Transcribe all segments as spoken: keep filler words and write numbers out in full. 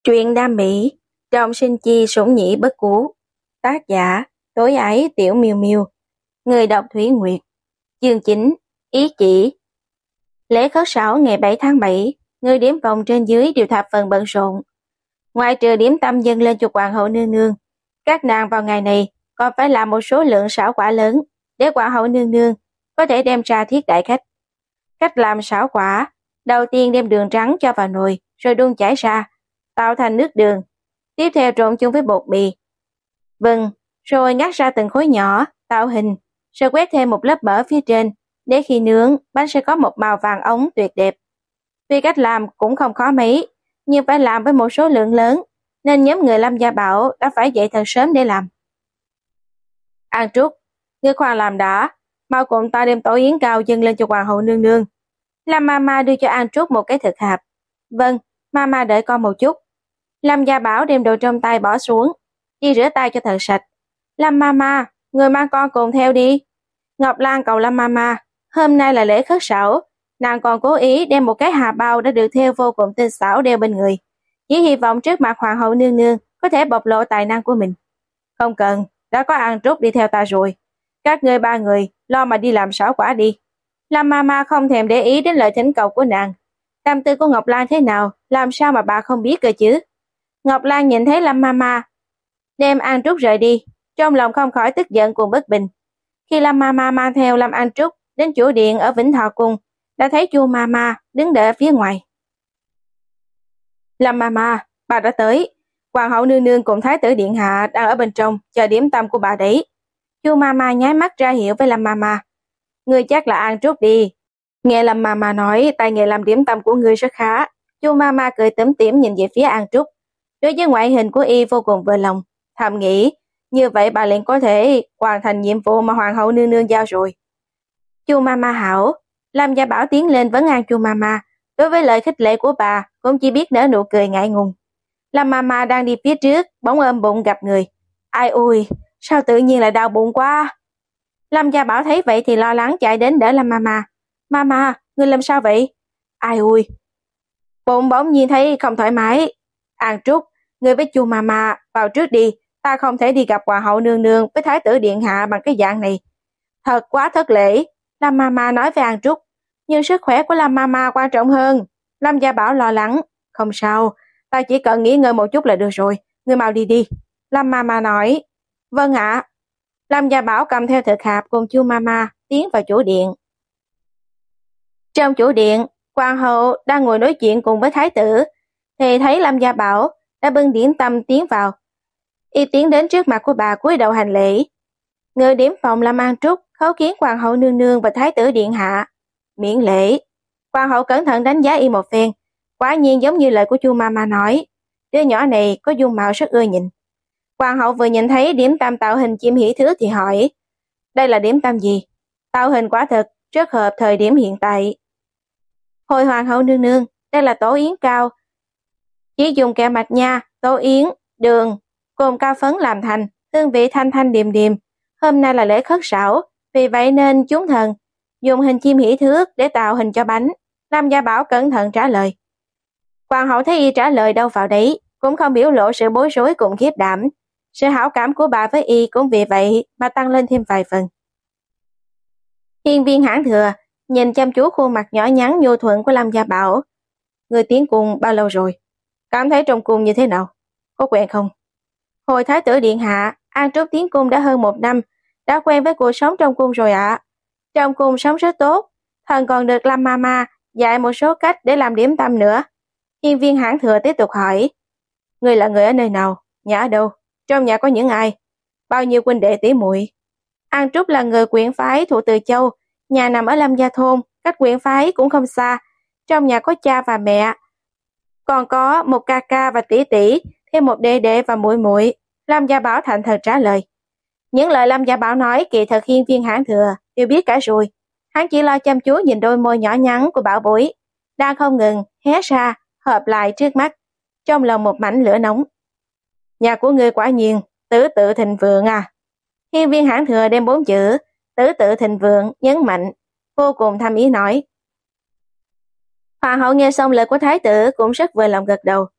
Truyện đam mỹ, trọng sinh chi sủng nhĩ bất cú. Tác giả, tối ái tiểu miêu miêu. Người đọc Thủy Nguyệt. Chương chín, ý chỉ. Lễ khất sảo ngày bảy tháng bảy, người điểm phòng trên dưới đều thập phần bận rộn. Ngoài trừ điểm tâm dâng lên cho hoàng hậu nương nương, các nàng vào ngày này còn phải làm một số lượng sảo quả lớn để hoàng hậu nương nương có thể đem ra thiết đại khách. Cách làm sảo quả, đầu tiên đem đường trắng cho vào nồi rồi đun chảy ra, tạo thành nước đường, tiếp theo trộn chung với bột mì. Vâng, rồi ngắt ra từng khối nhỏ, tạo hình, rồi quét thêm một lớp mỡ phía trên, để khi nướng, bánh sẽ có một màu vàng óng tuyệt đẹp. Tuy cách làm cũng không khó mấy, nhưng phải làm với một số lượng lớn, nên nhóm người Lâm Gia Bảo đã phải dậy thật sớm để làm. An Trúc, ngươi khoan làm đã, mau cùng ta đem tổ yến cao dâng lên cho hoàng hậu nương nương. Lâm Mama đưa cho An Trúc một cái thực hạp. Vâng, Mama đợi con một chút. Lâm Gia Bảo đem đồ trong tay bỏ xuống, đi rửa tay cho thật sạch. Lâm Mama, người mang con cùng theo đi. Ngọc Lan cầu Lâm Mama, hôm nay là lễ khất sảo, nàng còn cố ý đem một cái hà bao đã được thêu vô cùng tinh xảo đeo bên người, chỉ hy vọng trước mặt hoàng hậu nương nương có thể bộc lộ tài năng của mình. Không cần, đã có An Trúc đi theo ta rồi. Các ngươi ba người lo mà đi làm sảo quả đi. Lâm Mama không thèm để ý đến lời thỉnh cầu của nàng. Tâm tư của Ngọc Lan thế nào, làm sao mà bà không biết cơ chứ? Ngọc Lan nhìn thấy Lâm Mama đem An Trúc rời đi, trong lòng không khỏi tức giận cùng bất bình. Khi Lâm Mama mang theo Lâm An Trúc đến chủ điện ở Vĩnh Thọ Cung, đã thấy Chu Mama đứng đợi ở phía ngoài. Lâm Mama, bà đã tới. Hoàng hậu nương nương cùng thái tử điện hạ đang ở bên trong chờ điểm tâm của bà đấy. Chu Mama nháy mắt ra hiệu với Lâm Mama. Ngươi chắc là An Trúc đi. Nghe Lâm Mama nói tài nghệ làm điểm tâm của ngươi rất khá. Chu Mama cười tủm tỉm nhìn về phía An Trúc. Đối với ngoại hình của y vô cùng vừa lòng, thầm nghĩ như vậy bà liền có thể hoàn thành nhiệm vụ mà hoàng hậu nương nương giao rồi. Chu Mama hảo. Lâm Gia Bảo tiến lên vấn an Chu Mama. Đối với lời khích lệ của bà cũng chỉ biết nở nụ cười ngại ngùng. Lâm Mama đang đi phía trước, bỗng ôm bụng gặp người. Ai ui, sao tự nhiên lại đau bụng quá. Lâm Gia Bảo thấy vậy thì lo lắng chạy đến đỡ Lâm Mama. Mama, ngươi làm sao vậy? Ai ui, bụng bỗng nhiên thấy không thoải mái. An Trúc, ngươi với Chu Mama vào trước đi, ta không thể đi gặp hoàng hậu nương nương với thái tử điện hạ bằng cái dạng này. Thật quá thất lễ, Lâm Mama nói với An Trúc. Nhưng sức khỏe của Lâm Mama quan trọng hơn. Lâm Gia Bảo lo lắng. Không sao, ta chỉ cần nghỉ ngơi một chút là được rồi, ngươi mau đi đi. Lâm Mama nói. Vâng ạ. Lâm Gia Bảo cầm theo thực hạp cùng Chu Mama tiến vào chủ điện. Trong chủ điện, hoàng hậu đang ngồi nói chuyện cùng với thái tử, thì thấy Lâm Gia Bảo đã bưng điểm tâm tiến vào. Y tiến đến trước mặt của bà cúi đầu hành lễ. Người điểm phòng Lâm An Trúc khấu kiến hoàng hậu nương nương và thái tử điện hạ. Miễn lễ. Hoàng hậu cẩn thận đánh giá y một phen. Quả nhiên giống như lời của Chu Mama nói, đứa nhỏ này có dung mạo rất ưa nhìn. Hoàng hậu vừa nhìn thấy điểm tâm tạo hình chim hỷ thứ thì hỏi, đây là điểm tâm gì? Tạo hình quả thật rất hợp thời điểm hiện tại. Hồi hoàng hậu nương nương, đây là tổ yến cao. Chỉ dùng kẹo mạch nha, tổ yến, đường, cùng cao phấn làm thành, hương vị thanh thanh điềm điềm. Hôm nay là lễ khất sảo, vì vậy nên chúng thần dùng hình chim hỷ thước để tạo hình cho bánh. Lâm Gia Bảo cẩn thận trả lời. Hoàng hậu thấy y trả lời đâu vào đấy, cũng không biểu lộ sự bối rối cùng khiếp đảm. Sự hảo cảm của bà với y cũng vì vậy mà tăng lên thêm vài phần. Hiên viên Hãn Thừa nhìn chăm chú khuôn mặt nhỏ nhắn nhu thuận của Lâm Gia Bảo. Người tiến cung bao lâu rồi? Cảm thấy trong cung như thế nào? Có quen không? Hồi thái tử điện hạ, An Trúc tiến cung đã hơn một năm, đã quen với cuộc sống trong cung rồi ạ. À. Trong cung sống rất tốt, thần còn được Lâm Mama dạy một số cách để làm điểm tâm nữa. Hiên viên Hãn Thừa tiếp tục hỏi. Người là người ở nơi nào? Nhà ở đâu? Trong nhà có những ai? Bao nhiêu huynh đệ tỷ muội? An Trúc là người quyển phái thuộc Từ Châu, nhà nằm ở Lâm Gia Thôn, cách quyển phái cũng không xa. Trong nhà có cha và mẹ, còn có một ca ca và tỷ tỷ, thêm một đệ đệ và muội muội. Lâm Gia Bảo thành thật trả lời. Những lời Lâm Gia Bảo nói kỳ thật hiên viên Hãn Thừa đều biết cả rồi. Hắn chỉ lo chăm chú nhìn đôi môi nhỏ nhắn của bảo bối, đang không ngừng hé ra, hợp lại trước mắt, trong lòng một mảnh lửa nóng. Nhà của ngươi quả nhiên tứ tự thịnh vượng à? Hiên viên Hãn Thừa đem bốn chữ tứ tự thịnh vượng nhấn mạnh, vô cùng thâm ý nói. Hoàng hậu nghe xong lời của thái tử cũng rất vừa lòng gật đầu.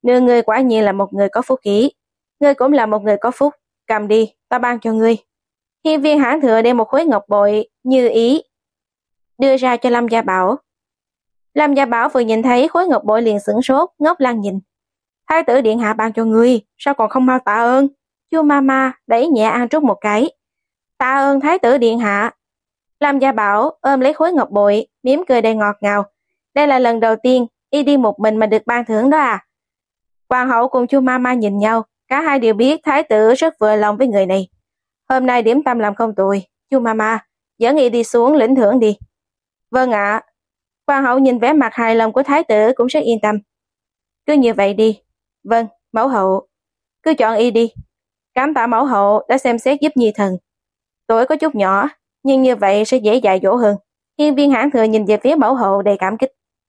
Nương ngươi quả nhiên là một người có phúc khí. Ngươi cũng là một người có phúc, cầm đi, ta ban cho ngươi. Hiên viên hãn thừa đem một khối ngọc bội như ý đưa ra cho Lâm Gia Bảo. Lâm Gia Bảo vừa nhìn thấy khối ngọc bội liền sửng sốt, ngốc lăng nhìn. Thái tử điện hạ ban cho ngươi, sao còn không mau tạ ơn? Chu Mama đẩy nhẹ An Trúc một cái. Tạ ơn thái tử điện hạ. Lâm Gia Bảo ôm lấy khối ngọc bội, mỉm cười đầy ngọt ngào. Đây là lần đầu tiên y đi một mình mà được ban thưởng đó à? Hoàng hậu cùng Chu Mama nhìn nhau, cả hai đều biết thái tử rất vừa lòng với người này. Hôm nay điểm tâm làm không tồi, Chu Mama, dẫn y đi xuống lĩnh thưởng đi. Vâng ạ. Hoàng hậu nhìn vẻ mặt hài lòng của thái tử cũng rất yên tâm. Cứ như vậy đi. Vâng, mẫu hậu. Cứ chọn y đi. Cảm tạ mẫu hậu đã xem xét giúp nhi thần. Tuổi có chút nhỏ, nhưng như vậy sẽ dễ dạy dỗ hơn. Hiên viên hãn thừa nhìn về phía mẫu hậu đầy cảm kích.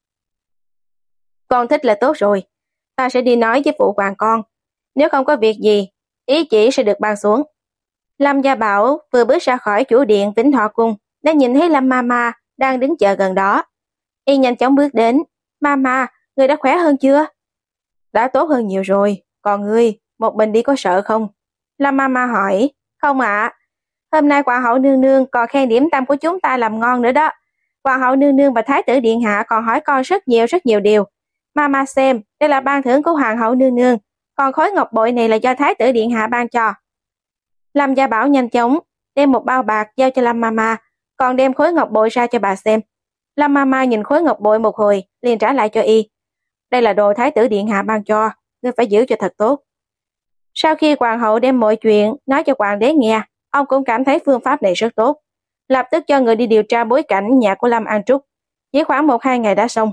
Con thích là tốt rồi. Ta sẽ đi nói với phụ hoàng con. Nếu không có việc gì, ý chỉ sẽ được ban xuống. Lâm Gia Bảo vừa bước ra khỏi chủ điện Vĩnh Thọ Cung, đã nhìn thấy Lâm Mama đang đứng chờ gần đó. Y nhanh chóng bước đến. Mama, người đã khỏe hơn chưa? Đã tốt hơn nhiều rồi. Còn ngươi, một mình đi có sợ không? Lâm Mama hỏi. Không ạ. Hôm nay Hoàng hậu nương nương còn khen điểm tâm của chúng ta làm ngon nữa đó. Hoàng hậu nương nương và thái tử điện hạ còn hỏi con rất nhiều rất nhiều điều. Mama xem, đây là ban thưởng của hoàng hậu nương nương. Còn khối ngọc bội này là do thái tử điện hạ ban cho. Lâm Gia Bảo nhanh chóng đem một bao bạc giao cho Lâm Mama, còn đem khối ngọc bội ra cho bà xem. Lâm Mama nhìn khối ngọc bội một hồi, liền trả lại cho y. Đây là đồ thái tử điện hạ ban cho, ngươi phải giữ cho thật tốt. Sau khi hoàng hậu đem mọi chuyện nói cho hoàng đế nghe, ông cũng cảm thấy phương pháp này rất tốt. Lập tức cho người đi điều tra bối cảnh nhà của Lâm An Trúc. Chỉ khoảng một hai ngày đã xong.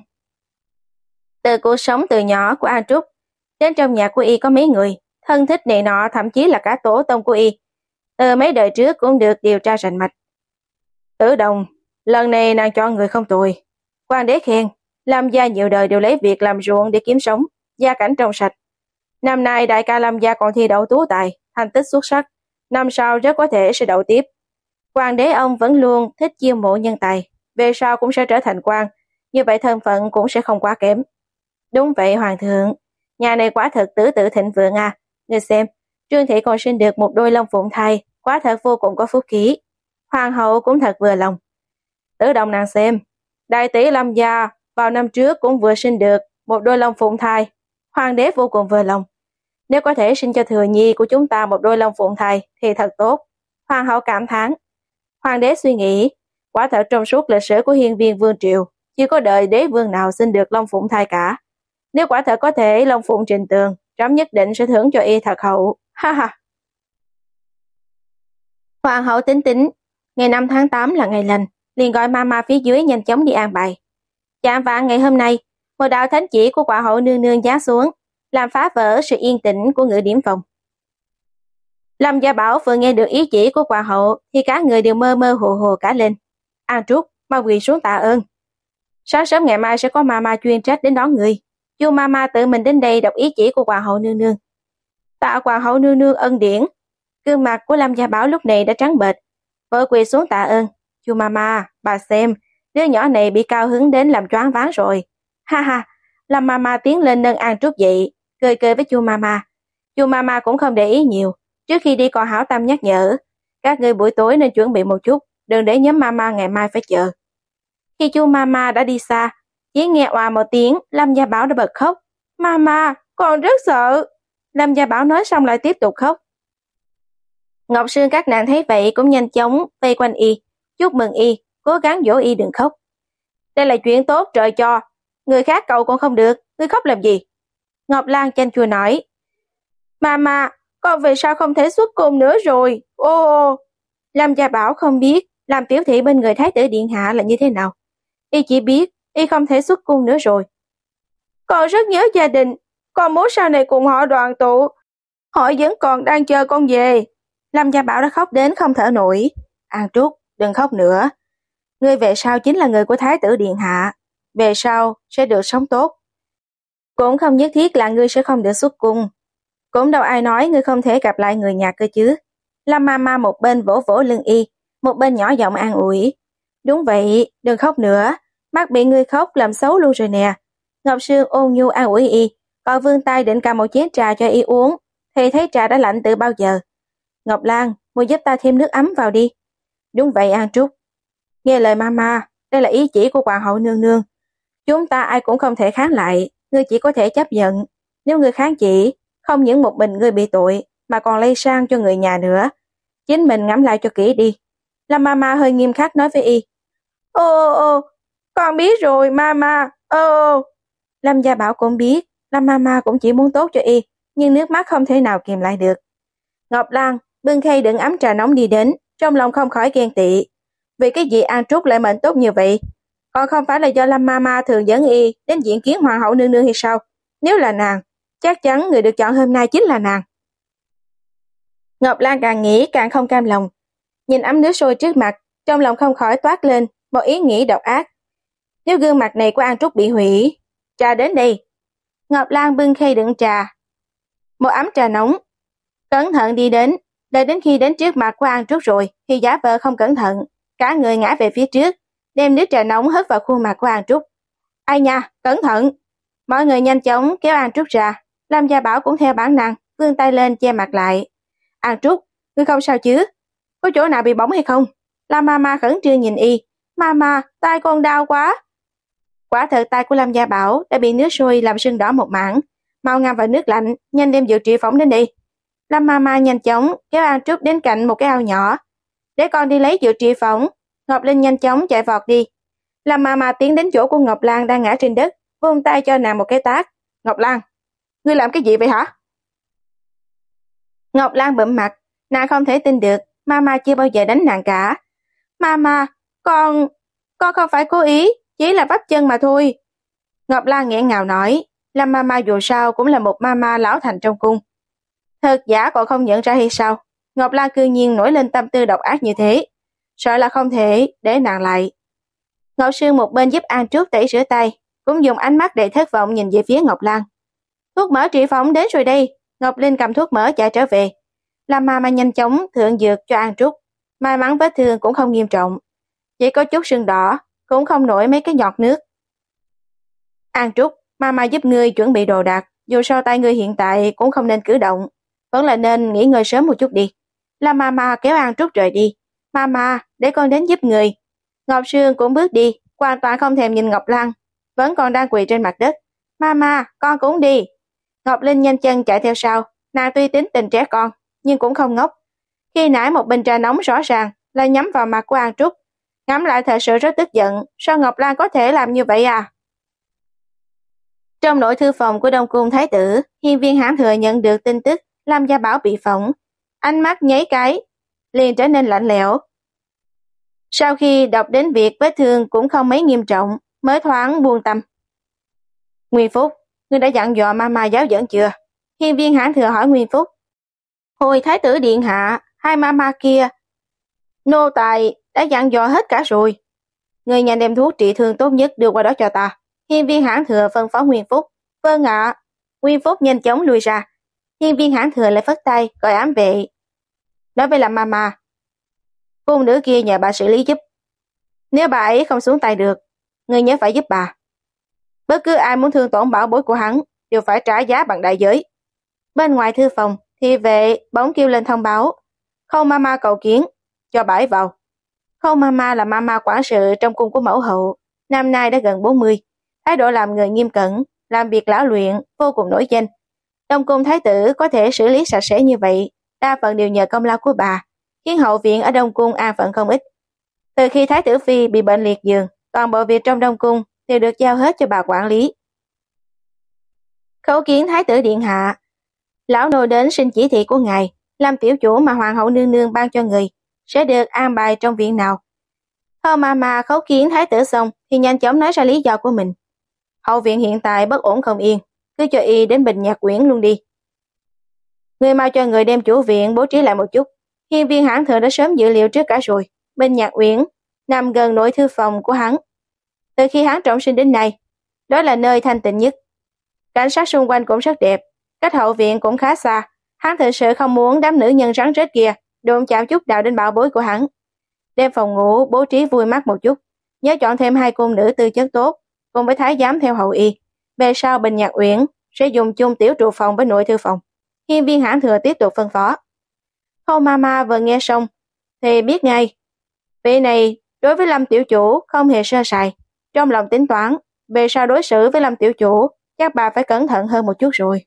Từ cuộc sống từ nhỏ của An Trúc, đến trong nhà của y có mấy người, thân thích này nọ thậm chí là cả tổ tông của y. Từ mấy đời trước cũng được điều tra rành mạch. Tử Đồng, lần này nàng chọn người không tồi. Hoàng đế khen, Lâm gia nhiều đời đều lấy việc làm ruộng để kiếm sống, gia cảnh trong sạch. Năm nay đại ca Lâm gia còn thi đậu tú tài, thành tích xuất sắc. Năm sau rất có thể sẽ đậu tiếp. Hoàng đế ông vẫn luôn thích chiêu mộ nhân tài, về sau cũng sẽ trở thành quan, như vậy thân phận cũng sẽ không quá kém. Đúng vậy hoàng thượng, nhà này quả thật tứ tự thịnh vượng à. Ngươi xem, Trương Thị còn sinh được một đôi long phụng thai, quả thật vô cùng có phúc khí. Hoàng hậu cũng thật vừa lòng. Tử Đồng nàng xem, đại tỷ Lâm gia vào năm trước cũng vừa sinh được một đôi long phụng thai. Hoàng đế vô cùng vừa lòng. Nếu có thể sinh cho thừa nhi của chúng ta một đôi long phụng thai thì thật tốt. Hoàng hậu cảm thán. Hoàng đế suy nghĩ, quả thật trong suốt lịch sử của hiên viên vương triều, chưa có đời đế vương nào sinh được long phụng thai cả. Nếu quả thật có thể long phụng trình tường, trẫm nhất định sẽ thưởng cho y thật hậu. Ha ha. Hoàng hậu tính tính, ngày năm tháng tám là ngày lành, liền gọi mama phía dưới nhanh chóng đi an bài. Chạm vạng ngày hôm nay, một đạo thánh chỉ của Hoàng hậu nương nương giá xuống, làm phá vỡ sự yên tĩnh của ngự điểm phòng. Lâm Gia Bảo vừa nghe được ý chỉ của Hoàng hậu thì cả người đều mơ mơ hồ hồ cả lên. An Trúc, mau quỳ xuống tạ ơn. Sáng sớm ngày mai sẽ có mama chuyên trách đến đón người. Chu mama tự mình đến đây đọc ý chỉ của Hoàng hậu nương nương. Tạ Hoàng hậu nương nương ân điển. Gương mặt của Lâm Gia Bảo lúc này đã trắng bệch, vội quỳ xuống tạ ơn. Chu mama, bà xem, đứa nhỏ này bị cao hứng đến làm choáng váng rồi. Ha ha. Lâm mama tiến lên nâng An Trúc dậy, cười cười với Chu mama. Chu mama cũng không để ý nhiều. Trước khi đi còn hảo tâm nhắc nhở, các ngươi buổi tối nên chuẩn bị một chút, đừng để nhóm mama ngày mai phải chờ. Khi Chu mama đã đi xa, chỉ nghe oà một tiếng, Lâm Gia Bảo đã bật khóc. Mama, con rất sợ. Lâm Gia Bảo nói xong lại tiếp tục khóc. Ngọc Sương các nàng thấy vậy cũng nhanh chóng vây quanh y, chúc mừng y, cố gắng dỗ y đừng khóc. Đây là chuyện tốt trời cho, người khác cầu còn không được, ngươi khóc làm gì? Ngọc Lan chanh chua nói. Mama, con về sao không thể xuất cung nữa rồi? Ô ô. Lâm Gia Bảo không biết làm tiểu thị bên người thái tử điện hạ là như thế nào. Y chỉ biết y không thể xuất cung nữa rồi. Con rất nhớ gia đình, con muốn sau này cùng họ đoàn tụ. Họ vẫn còn đang chờ con về. Lâm Gia Bảo đã khóc đến không thở nổi. An Trúc, đừng khóc nữa. Ngươi về sau chính là người của thái tử điện hạ. Về sau sẽ được sống tốt. Cũng không nhất thiết là ngươi sẽ không được xuất cung. Cũng đâu ai nói ngươi không thể gặp lại người nhà cơ chứ. Lâm Mama một bên vỗ vỗ lưng y, một bên nhỏ giọng an ủi. Đúng vậy, đừng khóc nữa. Mắt bị ngươi khóc làm xấu luôn rồi nè. Ngọc Sương ôn nhu an ủi y, còn vươn tay định cầm một chén trà cho y uống, thì thấy trà đã lạnh từ bao giờ. Ngọc Lan, muốn giúp ta thêm nước ấm vào đi. Đúng vậy An Trúc. Nghe lời mama, đây là ý chỉ của hoàng hậu nương nương. Chúng ta ai cũng không thể kháng lại, ngươi chỉ có thể chấp nhận. Nếu ngươi kháng chỉ, không những một mình ngươi bị tội, mà còn lây sang cho người nhà nữa. Chính mình ngẫm lại cho kỹ đi. Lâm mama hơi nghiêm khắc nói với y. Ô ô ô, con biết rồi mama, ô ô. Lâm Gia Bảo cũng biết, Lâm mama cũng chỉ muốn tốt cho y, nhưng nước mắt không thể nào kìm lại được. Ngọc Lan bưng khay đựng ấm trà nóng đi đến, trong lòng không khỏi ghen tị. Vì cái gì An Trúc lại mệnh tốt như vậy? Còn không phải là do Lâm Mama thường dẫn y đến diện kiến hoàng hậu nương nương hay sao? Nếu là nàng, chắc chắn người được chọn hôm nay chính là nàng. Ngọc Lan càng nghĩ càng không cam lòng. Nhìn ấm nước sôi trước mặt, trong lòng không khỏi toát lên một ý nghĩ độc ác. Nếu gương mặt này của An Trúc bị hủy, trà đến đây. Ngọc Lan bưng khay đựng trà, một ấm trà nóng, cẩn thận đi đến, đợi đến khi đến trước mặt của An Trúc rồi thì giả vờ không cẩn thận, cả người ngã về phía trước, đem nước trà nóng hất vào khuôn mặt của An Trúc. Ai nha, cẩn thận! Mọi người nhanh chóng kéo An Trúc ra, Lâm Gia Bảo cũng theo bản năng vươn tay lên che mặt lại. An Trúc, ngươi không sao chứ? Có chỗ nào bị bỏng hay không? Lâm Mama khẩn trương nhìn y. Mama, tay con đau quá. Quả thật tay của Lâm Gia Bảo đã bị nước sôi làm sưng đỏ một mảng. Mau ngâm vào nước lạnh, nhanh đem dược trị phỏng đến đây. Lâm Mama nhanh chóng kéo An Trúc đến cạnh một cái ao nhỏ. Để con đi lấy dược trị phỏng. Ngọc Linh nhanh chóng chạy vọt đi. Lâm Mama tiến đến chỗ của Ngọc Lan đang ngã trên đất, vươn tay cho nàng một cái tát. Ngọc Lan, ngươi làm cái gì vậy hả? Ngọc Lan bậm mặt, nàng không thể tin được, Mama chưa bao giờ đánh nàng cả. Mama, con, con không phải cố ý, chỉ là vấp chân mà thôi. Ngọc Lan nghẹn ngào nói, Lâm Mama dù sao cũng là một Mama lão thành trong cung. Thật giả còn không nhận ra hay sao? Ngọc Lan cư nhiên nổi lên tâm tư độc ác như thế, sợ là không thể để nàng lại. Ngọc Sương một bên giúp An Trúc tẩy rửa tay, cũng dùng ánh mắt đầy thất vọng nhìn về phía Ngọc Lan. Thuốc mỡ trị phỏng đến rồi đây. Ngọc Linh cầm thuốc mỡ chạy trở về. Lâm Mama nhanh chóng thượng dược cho An Trúc. May mắn vết thương cũng không nghiêm trọng, chỉ có chút sưng đỏ, cũng không nổi mấy cái giọt nước. An Trúc, Mama giúp ngươi chuẩn bị đồ đạc, dù sao tay ngươi hiện tại cũng không nên cử động, vẫn là nên nghỉ ngơi sớm một chút đi. Lâm Mama kéo An Trúc rời đi. Mama, để con đến giúp người. Ngọc Sương cũng bước đi, hoàn toàn không thèm nhìn Ngọc Lan, vẫn còn đang quỳ trên mặt đất. Mama, con cũng đi. Ngọc Linh nhanh chân chạy theo sau, nàng tuy tính tình trẻ con, nhưng cũng không ngốc. Khi nãy một bình trà nóng rõ ràng là nhắm vào mặt của An Trúc, ngắm lại thật sự rất tức giận, sao Ngọc Lan có thể làm như vậy à? Trong nội thư phòng của Đông Cung Thái tử, Hiên Viên Hãn Thừa nhận được tin tức Lâm Gia Bảo bị phỏng, ánh mắt nháy cái, liền trở nên lạnh lẽo. Sau khi đọc đến việc vết thương cũng không mấy nghiêm trọng, mới thoáng buông tâm. Nguyên Phúc, ngươi đã dặn dò Mama giáo dẫn chưa? Hiên Viên Hãn Thừa hỏi Nguyên Phúc. Hồi Thái tử điện hạ, hai Mama kia, nô tài đã dặn dò hết cả rồi. Ngươi nhanh đem thuốc trị thương tốt nhất đưa qua đó cho ta. Hiên Viên Hãn Thừa phân phó Nguyên Phúc. Vâng ạ. Nguyên Phúc nhanh chóng lui ra. Hiên Viên Hãn Thừa lại phất tay gọi ám vệ. Nói với làm Mama, cung nữ kia nhờ bà xử lý giúp. Nếu bà ấy không xuống tay được, ngươi nhớ phải giúp bà. Bất cứ ai muốn thương tổn bảo bối của hắn đều phải trả giá bằng đại giới. Bên ngoài thư phòng thì vệ bỗng kêu lên thông báo, Khâu Mama cầu kiến, cho bà ấy vào. Khâu Mama là Mama quản sự trong cung của mẫu hậu, năm nay đã gần bốn mươi, thái độ làm người nghiêm cẩn, làm việc lão luyện, vô cùng nổi danh. Đông cung thái tử có thể xử lý sạch sẽ như vậy, đa phần đều nhờ công lao của bà, khiến hậu viện ở Đông cung an phận không ít. Từ khi thái tử phi bị bệnh liệt giường, toàn bộ việc trong Đông cung đều được giao hết cho bà quản lý. Khấu kiến thái tử điện hạ, lão nô đến xin chỉ thị của ngài, làm tiểu chủ mà hoàng hậu nương nương ban cho người sẽ được an bài trong viện nào. Khâu Mama khấu kiến thái tử xong thì nhanh chóng nói ra lý do của mình. Hậu viện hiện tại bất ổn không yên, cứ cho y đến Bình Nhạc Uyển luôn đi. Người mau cho người đem chủ viện bố trí lại một chút. Hiên Viên Hãn Thừa đã sớm dự liệu trước cả rồi. Bình Nhạc Uyển nằm gần nội thư phòng của hắn. Từ khi hắn trọng sinh đến nay, đó là nơi thanh tịnh nhất. Cảnh sát xung quanh cũng rất đẹp, cách hậu viện cũng khá xa. Hắn thực sự không muốn đám nữ nhân rắn rết kia đụng chạm chút nào đến bảo bối của hắn. Đem phòng ngủ bố trí vui mắt một chút, nhớ chọn thêm hai cung nữ tư chất tốt, cùng với thái giám theo hậu y. Về sau Bình Nhạc Uyển sẽ dùng chung tiểu trụ phòng với nội thư phòng. Hiên viên hãn thừa tiếp tục phân phó. Khâu Mama vừa nghe xong thì biết ngay, vị này đối với Lâm tiểu chủ không hề sơ sài, trong lòng tính toán về sao đối xử với Lâm tiểu chủ, chắc bà phải cẩn thận hơn một chút rồi.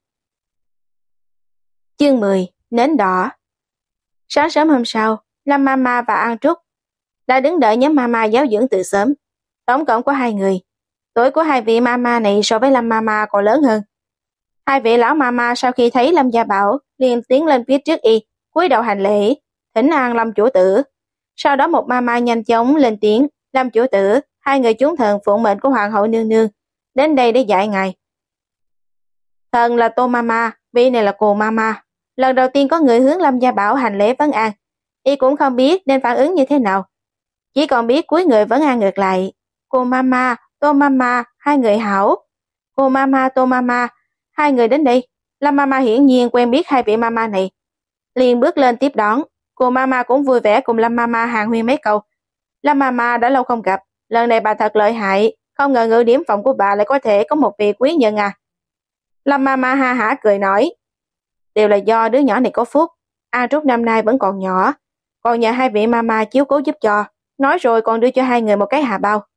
Chương mười, nến đỏ. Sáng sớm hôm sau, Lâm Mama và An Trúc đã đứng đợi nhóm Mama giáo dưỡng từ sớm. Tổng cộng có hai người. Tuổi của hai vị Mama này so với Lâm Mama còn lớn hơn. Hai vị lão Mama sau khi thấy Lâm Gia Bảo liền tiến lên phía trước y, cúi đầu hành lễ, thỉnh an Lâm chủ tử. Sau đó một Mama nhanh chóng lên tiếng, Lâm chủ tử, hai người chúng thần phụng mệnh của Hoàng hậu nương nương, đến đây để dạy ngài. Thần là Tô Mama, vị này là Cù Mama. Lần đầu tiên có người hướng Lâm Gia Bảo hành lễ vấn an, y cũng không biết nên phản ứng như thế nào. Chỉ còn biết cúi người vấn an ngược lại. Cô Mama, Tô Mama, hai người hảo. Cô Mama, Tô Mama, hai người đến đây. Lâm Mama hiển nhiên quen biết hai vị Mama này, liền bước lên tiếp đón. Cô Mama cũng vui vẻ cùng Lâm Mama hàn huyên mấy câu. Lâm Mama đã lâu không gặp, lần này bà thật lợi hại, không ngờ ngự điểm phòng của bà lại có thể có một vị quý nhân à. Lâm Mama ha hả cười nói, đều là do đứa nhỏ này có phúc. An Trúc năm nay vẫn còn nhỏ, còn nhờ hai vị Mama chiếu cố giúp cho, nói rồi còn đưa cho hai người một cái hà bao.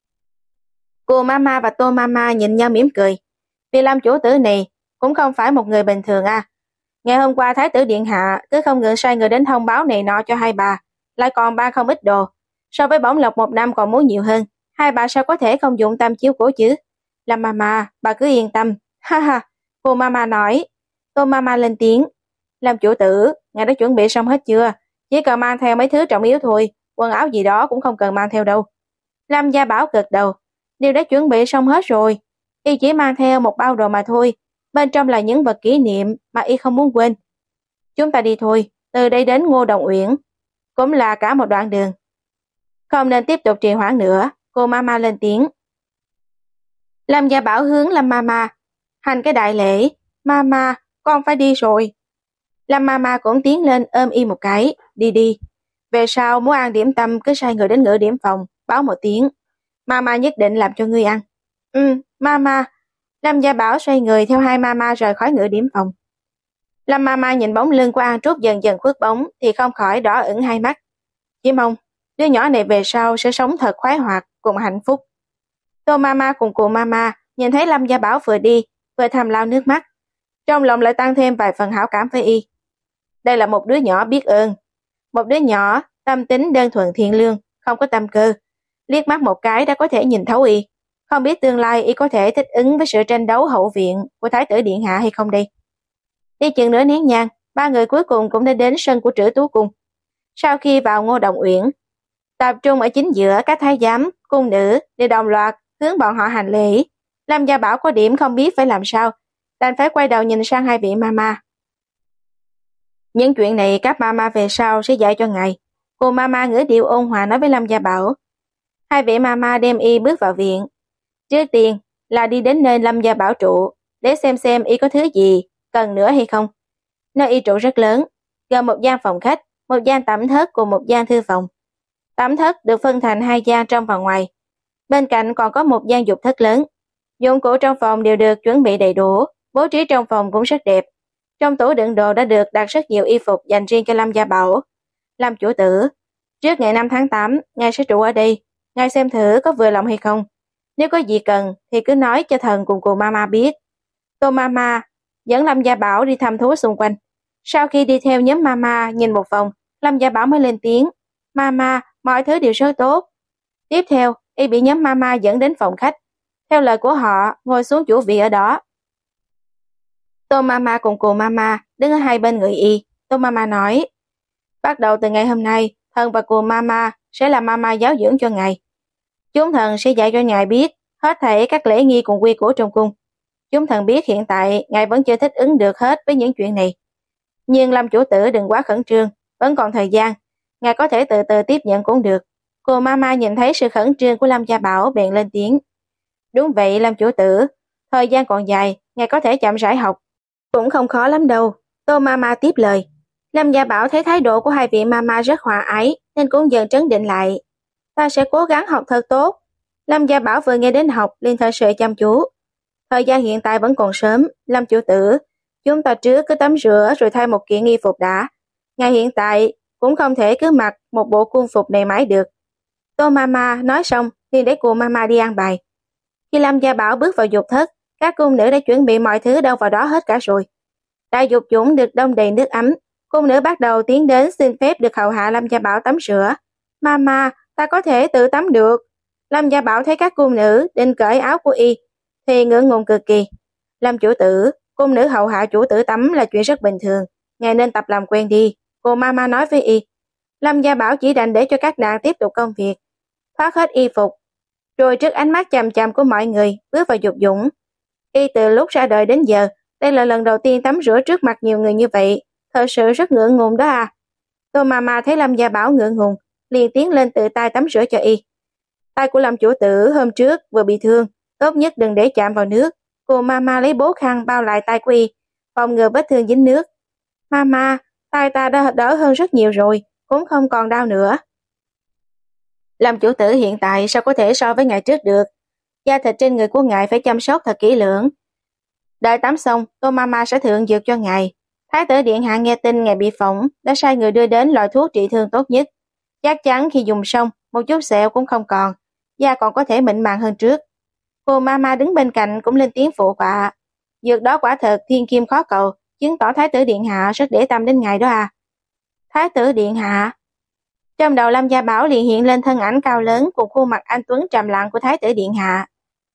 Cô Mama và Tô Mama nhìn nhau mỉm cười, vì Lâm chủ tử này cũng không phải một người bình thường à. Ngày hôm qua Thái tử Điện Hạ cứ không ngừng sai người đến thông báo này nọ cho hai bà, lại còn ban không ít đồ, so với bổng lộc một năm còn muốn nhiều hơn, hai bà sao có thể không dụng tâm chiếu cố chứ. Lâm Mama, bà cứ yên tâm, ha ha. Cô Mama nói. Tô Mama lên tiếng, Lâm chủ tử, ngài đã chuẩn bị xong hết chưa? Chỉ cần mang theo mấy thứ trọng yếu thôi, quần áo gì đó cũng không cần mang theo đâu. Lâm Gia Bảo gật đầu, đều đã chuẩn bị xong hết rồi, y chỉ mang theo một bao đồ mà thôi, bên trong là những vật kỷ niệm mà y không muốn quên. Chúng ta đi thôi, từ đây đến Ngô Đồng Uyển, cũng là cả một đoạn đường. Không nên tiếp tục trì hoãn nữa, cô Mama lên tiếng. Lâm Gia Bảo hướng Lâm Mama hành cái đại lễ, Mama, con phải đi rồi. Lâm Mama cũng tiến lên ôm y một cái, đi đi. Về sau muốn ăn điểm tâm cứ sai người đến ngự điểm phòng, báo một tiếng. Mama nhất định làm cho ngươi ăn. Ừ, Mama. Lâm Gia Bảo xoay người theo hai Mama rời khỏi ngự điểm phòng. Lâm Mama nhìn bóng lưng của An Trúc dần dần khuất bóng thì không khỏi đỏ ửng hai mắt. Chỉ mong đứa nhỏ này về sau sẽ sống thật khoái hoạt cùng hạnh phúc. Tô Mama cùng cụ Mama nhìn thấy Lâm Gia Bảo vừa đi vừa thầm lau nước mắt, trong lòng lại tăng thêm vài phần hảo cảm với y. Đây là một đứa nhỏ biết ơn, một đứa nhỏ tâm tính đơn thuần thiện lương, không có tâm cơ, liếc mắt một cái đã có thể nhìn thấu y. Không biết tương lai y có thể thích ứng với sự tranh đấu hậu viện của Thái tử Điện Hạ hay không đây. Đi chừng nửa nén nhang, ba người cuối cùng cũng đã đến sân của Trữ Tú Cung. Sau khi vào Ngô Đồng Uyển, tập trung ở chính giữa, các thái giám, cung nữ đều đồng loạt hướng bọn họ hành lễ. Lâm Gia Bảo có điểm không biết phải làm sao, đành phải quay đầu nhìn sang hai vị Mama. Những chuyện này các Mama về sau sẽ dạy cho ngài. Cô Mama ngữ điệu ôn hòa nói với Lâm Gia Bảo. Hai vị Mama đem y bước vào viện. Trước tiên là đi đến nơi Lâm Gia Bảo trụ, để xem xem y có thứ gì cần nữa hay không. Nơi y trụ rất lớn, gồm một gian phòng khách, một gian tẩm thất cùng một gian thư phòng. Tẩm thất được phân thành hai gian trong và ngoài. Bên cạnh còn có một gian dục thất lớn. Dụng cụ trong phòng đều được chuẩn bị đầy đủ, bố trí trong phòng cũng rất đẹp. Trong tủ đựng đồ đã được đặt rất nhiều y phục dành riêng cho Lâm Gia Bảo. Lâm chủ tử, trước ngày năm tháng tám, ngài sẽ trụ ở đây, ngài xem thử có vừa lòng hay không. Nếu có gì cần thì cứ nói cho thần cùng cô Mama biết. Tô Mama dẫn Lâm Gia Bảo đi thăm thú xung quanh. Sau khi đi theo nhóm Mama nhìn một vòng, Lâm Gia Bảo mới lên tiếng. Mama, mọi thứ đều rất tốt. Tiếp theo, y bị nhóm Mama dẫn đến phòng khách. Theo lời của họ, ngồi xuống chủ vị ở đó. Tô Mama cùng cô Mama đứng ở hai bên người y. Tô Mama nói, bắt đầu từ ngày hôm nay, thần và cô Mama sẽ là Mama giáo dưỡng cho ngài. Chúng thần sẽ dạy cho ngài biết hết thảy các lễ nghi cùng quy củ trong cung. Chúng thần biết hiện tại ngài vẫn chưa thích ứng được hết với những chuyện này. Nhưng Lâm chủ tử đừng quá khẩn trương, vẫn còn thời gian, ngài có thể từ từ tiếp nhận cũng được. Cô Mama nhìn thấy sự khẩn trương của Lâm Gia Bảo bèn lên tiếng. Đúng vậy Lâm chủ tử, thời gian còn dài, ngài có thể chậm rãi học. Cũng không khó lắm đâu. Tô Mama tiếp lời. Lâm Gia Bảo thấy thái độ của hai vị Mama rất hòa ái nên cũng dần trấn định lại. Ta sẽ cố gắng học thật tốt. Lâm Gia Bảo vừa nghe đến học liền thật sự chăm chú. Thời gian hiện tại vẫn còn sớm, Lâm chủ tử, chúng ta trước cứ tắm rửa rồi thay một kiện y phục đã. Ngày hiện tại cũng không thể cứ mặc một bộ cung phục này mãi được. Tô Mama nói xong liền để cô Mama đi ăn bài. Khi Lâm Gia Bảo bước vào dục thất, các cung nữ đã chuẩn bị mọi thứ đâu vào đó hết cả rồi. Đại dục dũng được đong đầy nước ấm, cung nữ bắt đầu tiến đến xin phép được hầu hạ Lâm Gia Bảo tắm rửa. Mama, ta có thể tự tắm được. Lâm Gia Bảo thấy các cung nữ định cởi áo của y thì ngưỡng ngùng cực kỳ. Lâm chủ tử, cung nữ hầu hạ chủ tử tắm là chuyện rất bình thường, ngài nên tập làm quen đi, cô Mama nói với y. Lâm Gia Bảo chỉ đành để cho các nàng tiếp tục công việc, thoát hết y phục, rồi trước ánh mắt chằm chằm của mọi người bước vào dục dũng. Y từ lúc ra đời đến giờ, đây là lần đầu tiên tắm rửa trước mặt nhiều người như vậy, thật sự rất ngượng ngùng đó à. Tô Mama thấy Lâm Gia Bảo ngượng ngùng, liền tiến lên tự tay tắm rửa cho y. Tay của Lâm chủ tử hôm trước vừa bị thương, tốt nhất đừng để chạm vào nước. Cô Mama lấy bố khăn bao lại tay của y, phòng ngừa vết thương dính nước. Mama, tay ta đã đỡ hơn rất nhiều rồi, cũng không còn đau nữa. Lâm chủ tử hiện tại sao có thể so với ngày trước được? Da thịt trên người của ngài phải chăm sóc thật kỹ lưỡng. Đợi tắm xong, Tô Mama sẽ thượng dược cho ngài. Thái tử điện hạ nghe tin ngài bị phỏng, đã sai người đưa đến loại thuốc trị thương tốt nhất. Chắc chắn khi dùng xong, một chút sẹo cũng không còn, da còn có thể mịn màng hơn trước. Cô Mama đứng bên cạnh cũng lên tiếng phụ họa. Dược đó quả thật thiên kim khó cầu, chứng tỏ Thái tử điện hạ rất để tâm đến ngài đó à. Thái tử điện hạ. Trong đầu Lâm Gia Bảo liền hiện lên thân ảnh cao lớn cùng khuôn mặt anh tuấn trầm lặng của Thái tử điện hạ.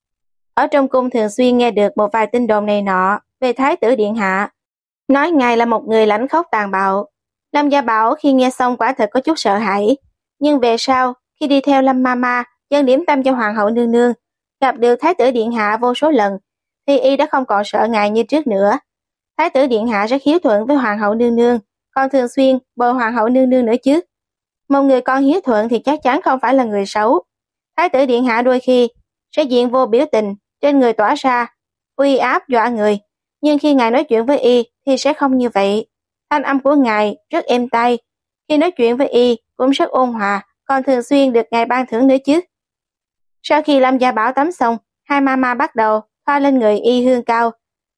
Ở trong cung thường xuyên nghe được một vài tin đồn này nọ về Thái tử điện hạ, nói ngài là một người lãnh khốc tàn bạo. Lâm Gia Bảo khi nghe xong quả thật có chút sợ hãi, nhưng về sau khi đi theo Lâm Mama dâng điểm tâm cho hoàng hậu nương nương, gặp được Thái tử điện hạ vô số lần, thì y đã không còn sợ ngài như trước nữa. Thái tử điện hạ rất hiếu thuận với hoàng hậu nương nương, còn thường xuyên bồi hoàng hậu nương nương nữa chứ. Một người con hiếu thuận thì chắc chắn không phải là người xấu. Thái tử điện hạ đôi khi sẽ diện vô biểu tình, trên người tỏa ra uy áp dọa người, nhưng khi ngài nói chuyện với y thì sẽ không như vậy. Thanh âm của ngài rất êm tai, khi nói chuyện với y cũng rất ôn hòa, còn thường xuyên được ngài ban thưởng nữa chứ. Sau khi Lâm Gia Bảo tắm xong, hai mama bắt đầu thoa lên người y hương cao.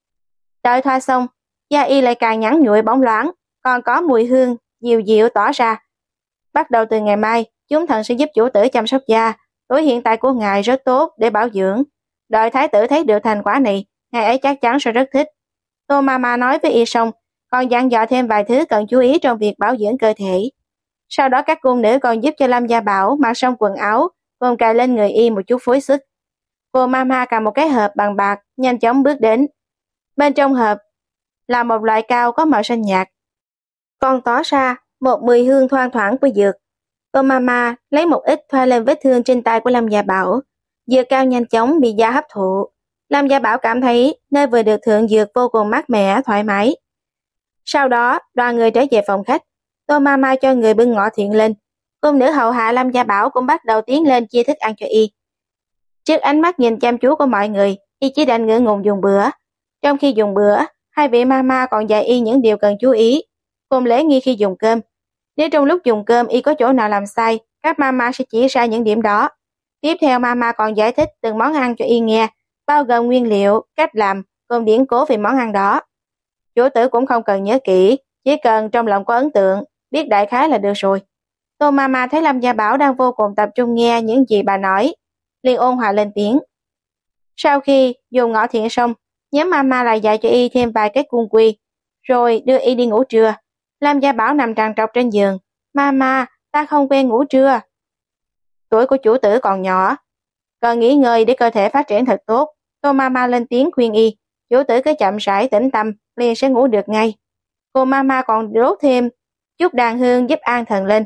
Đợi thoa xong, da y lại càng nhẵn nhụi bóng loáng, còn có mùi hương dịu dịu tỏa ra. Bắt đầu từ ngày mai, chúng thần sẽ giúp chủ tử chăm sóc da. Tuổi hiện tại của ngài rất tốt để bảo dưỡng. Đợi thái tử thấy được thành quả này, ngài ấy chắc chắn sẽ rất thích. Tô Mama nói với y xong, còn dặn dò thêm vài thứ cần chú ý trong việc bảo dưỡng cơ thể. Sau đó các cung nữ còn giúp cho Lâm Gia Bảo mặc xong quần áo, gồm cài lên người y một chút phối sức. Cô Mama cầm một cái hộp bằng bạc, nhanh chóng bước đến. Bên trong hộp là một loại cao có màu xanh nhạt, còn tỏ ra một mùi hương thoang thoảng của dược. Cô Mama lấy một ít thoa lên vết thương trên tay của Lâm Gia Bảo. Dược cao nhanh chóng bị da hấp thụ. Lâm Gia Bảo cảm thấy nơi vừa được thượng dược vô cùng mát mẻ, thoải mái. Sau đó, đoàn người trở về phòng khách. Tô Mama cho người bưng ngọ thiện lên. Cung nữ hầu hạ Lâm Gia Bảo cũng bắt đầu tiến lên chia thức ăn cho y. Trước ánh mắt nhìn chăm chú của mọi người, y chỉ đành ngỡ ngùng dùng bữa. Trong khi dùng bữa, hai vị mama còn dạy y những điều cần chú ý, cùng lễ nghi khi dùng cơm. Nếu trong lúc dùng cơm y có chỗ nào làm sai, các mama sẽ chỉ ra những điểm đó. Tiếp theo mama còn giải thích từng món ăn cho y nghe, bao gồm nguyên liệu, cách làm, cùng điển cố về món ăn đó. Chủ tử cũng không cần nhớ kỹ, chỉ cần trong lòng có ấn tượng, biết đại khái là được rồi. Tô Mama thấy Lâm Gia Bảo đang vô cùng tập trung nghe những gì bà nói, liền ôn hòa lên tiếng. Sau khi dùng ngọ thiện xong, nhóm Mama lại dạy cho y thêm vài cái cung quy, rồi đưa y đi ngủ trưa. Lâm Gia Bảo nằm trằn trọc trên giường. Mama, ta không quen ngủ trưa. Tuổi của chủ tử còn nhỏ, cần nghỉ ngơi để cơ thể phát triển thật tốt. Tô Mama lên tiếng khuyên y, chủ tử cứ chậm rãi tĩnh tâm, liền sẽ ngủ được ngay. Cô Mama còn đốt thêm chút đàn hương giúp an thần lên.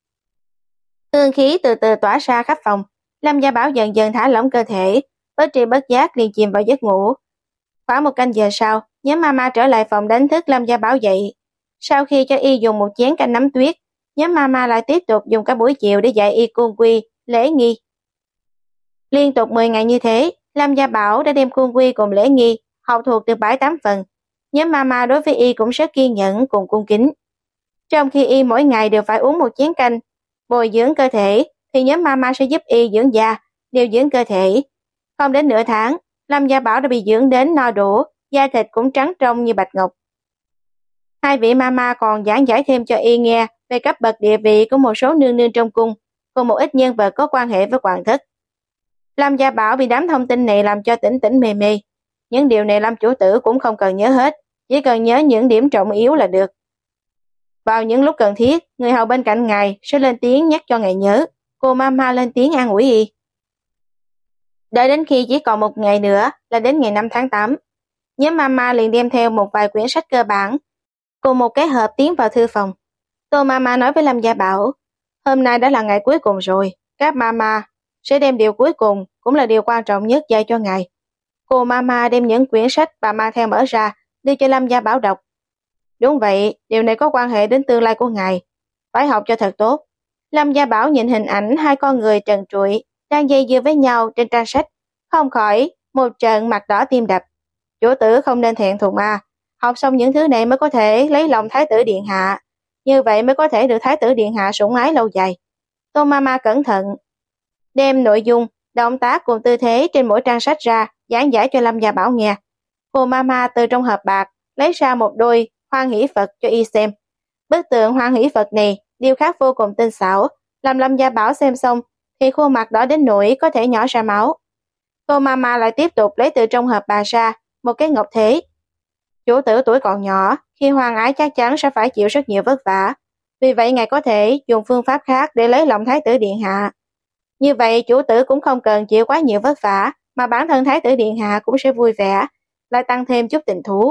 Hương khí từ từ tỏa ra khắp phòng. Lâm Gia Bảo dần dần thả lỏng cơ thể, bất tri bất giác liền chìm vào giấc ngủ. Khoảng một canh giờ sau, nhóm Mama trở lại phòng đánh thức Lâm Gia Bảo dậy. Sau khi cho y dùng một chén canh nấm tuyết, nhóm Mama lại tiếp tục dùng cả buổi chiều để dạy y cung quy, lễ nghi. Liên tục mười ngày như thế, Lâm Gia Bảo đã đem cung quy cùng lễ nghi học thuộc được bảy tám phần. Nhóm Mama đối với y cũng rất kiên nhẫn cùng cung kính. Trong khi y mỗi ngày đều phải uống một chén canh bồi dưỡng cơ thể, thì nhóm Mama sẽ giúp y dưỡng da, điều dưỡng cơ thể. Không đến nửa tháng, Lâm Gia Bảo đã bị dưỡng đến no đủ, da thịt cũng trắng trong như bạch ngọc. Hai vị mama còn giảng giải thêm cho y nghe về cấp bậc địa vị của một số nương nương trong cung, cùng một ít nhân vật có quan hệ với hoàng thất. Lâm Gia Bảo bị đám thông tin này làm cho tỉnh tỉnh mê mê. Những điều này Lâm chủ tử cũng không cần nhớ hết, chỉ cần nhớ những điểm trọng yếu là được. Vào những lúc cần thiết, người hầu bên cạnh ngài sẽ lên tiếng nhắc cho ngài nhớ. Cô mama lên tiếng an ủi y. Đợi đến khi chỉ còn một ngày nữa là đến ngày năm tháng tám, nhóm mama liền đem theo một vài quyển sách cơ bản cùng một cái hộp tiến vào thư phòng. Tô mama nói với Lâm Gia Bảo, hôm nay đã là ngày cuối cùng rồi, các mama sẽ đem điều cuối cùng, cũng là điều quan trọng nhất dạy cho ngài. Cô mama đem những quyển sách bà mang theo mở ra, đưa cho Lâm Gia Bảo đọc. Đúng vậy, điều này có quan hệ đến tương lai của ngài, phải học cho thật tốt. Lâm Gia Bảo nhìn hình ảnh hai con người trần trụi đang dây dưa với nhau trên trang sách, không khỏi một trận mặt đỏ tim đập. Chủ tử không nên thẹn thùng à, học xong những thứ này mới có thể lấy lòng thái tử điện hạ, như vậy mới có thể được thái tử điện hạ sủng ái lâu dài. Tô mama cẩn thận đem nội dung, động tác cùng tư thế trên mỗi trang sách ra, giảng giải cho Lâm Gia Bảo nghe. Cô mama từ trong hộp bạc lấy ra một đôi hoan hỷ Phật cho y xem. Bức tượng hoan hỷ Phật này điêu khắc vô cùng tinh xảo, làm Lâm Gia Bảo xem xong thì khuôn mặt đỏ đến nỗi có thể nhỏ ra máu. Cô mama lại tiếp tục lấy từ trong hộp bà ra một cái ngọc thế. Chủ tử tuổi còn nhỏ, khi hoan ái chắc chắn sẽ phải chịu rất nhiều vất vả, vì vậy ngài có thể dùng phương pháp khác để lấy lòng thái tử điện hạ. Như vậy chủ tử cũng không cần chịu quá nhiều vất vả, mà bản thân thái tử điện hạ cũng sẽ vui vẻ, lại tăng thêm chút tình thú.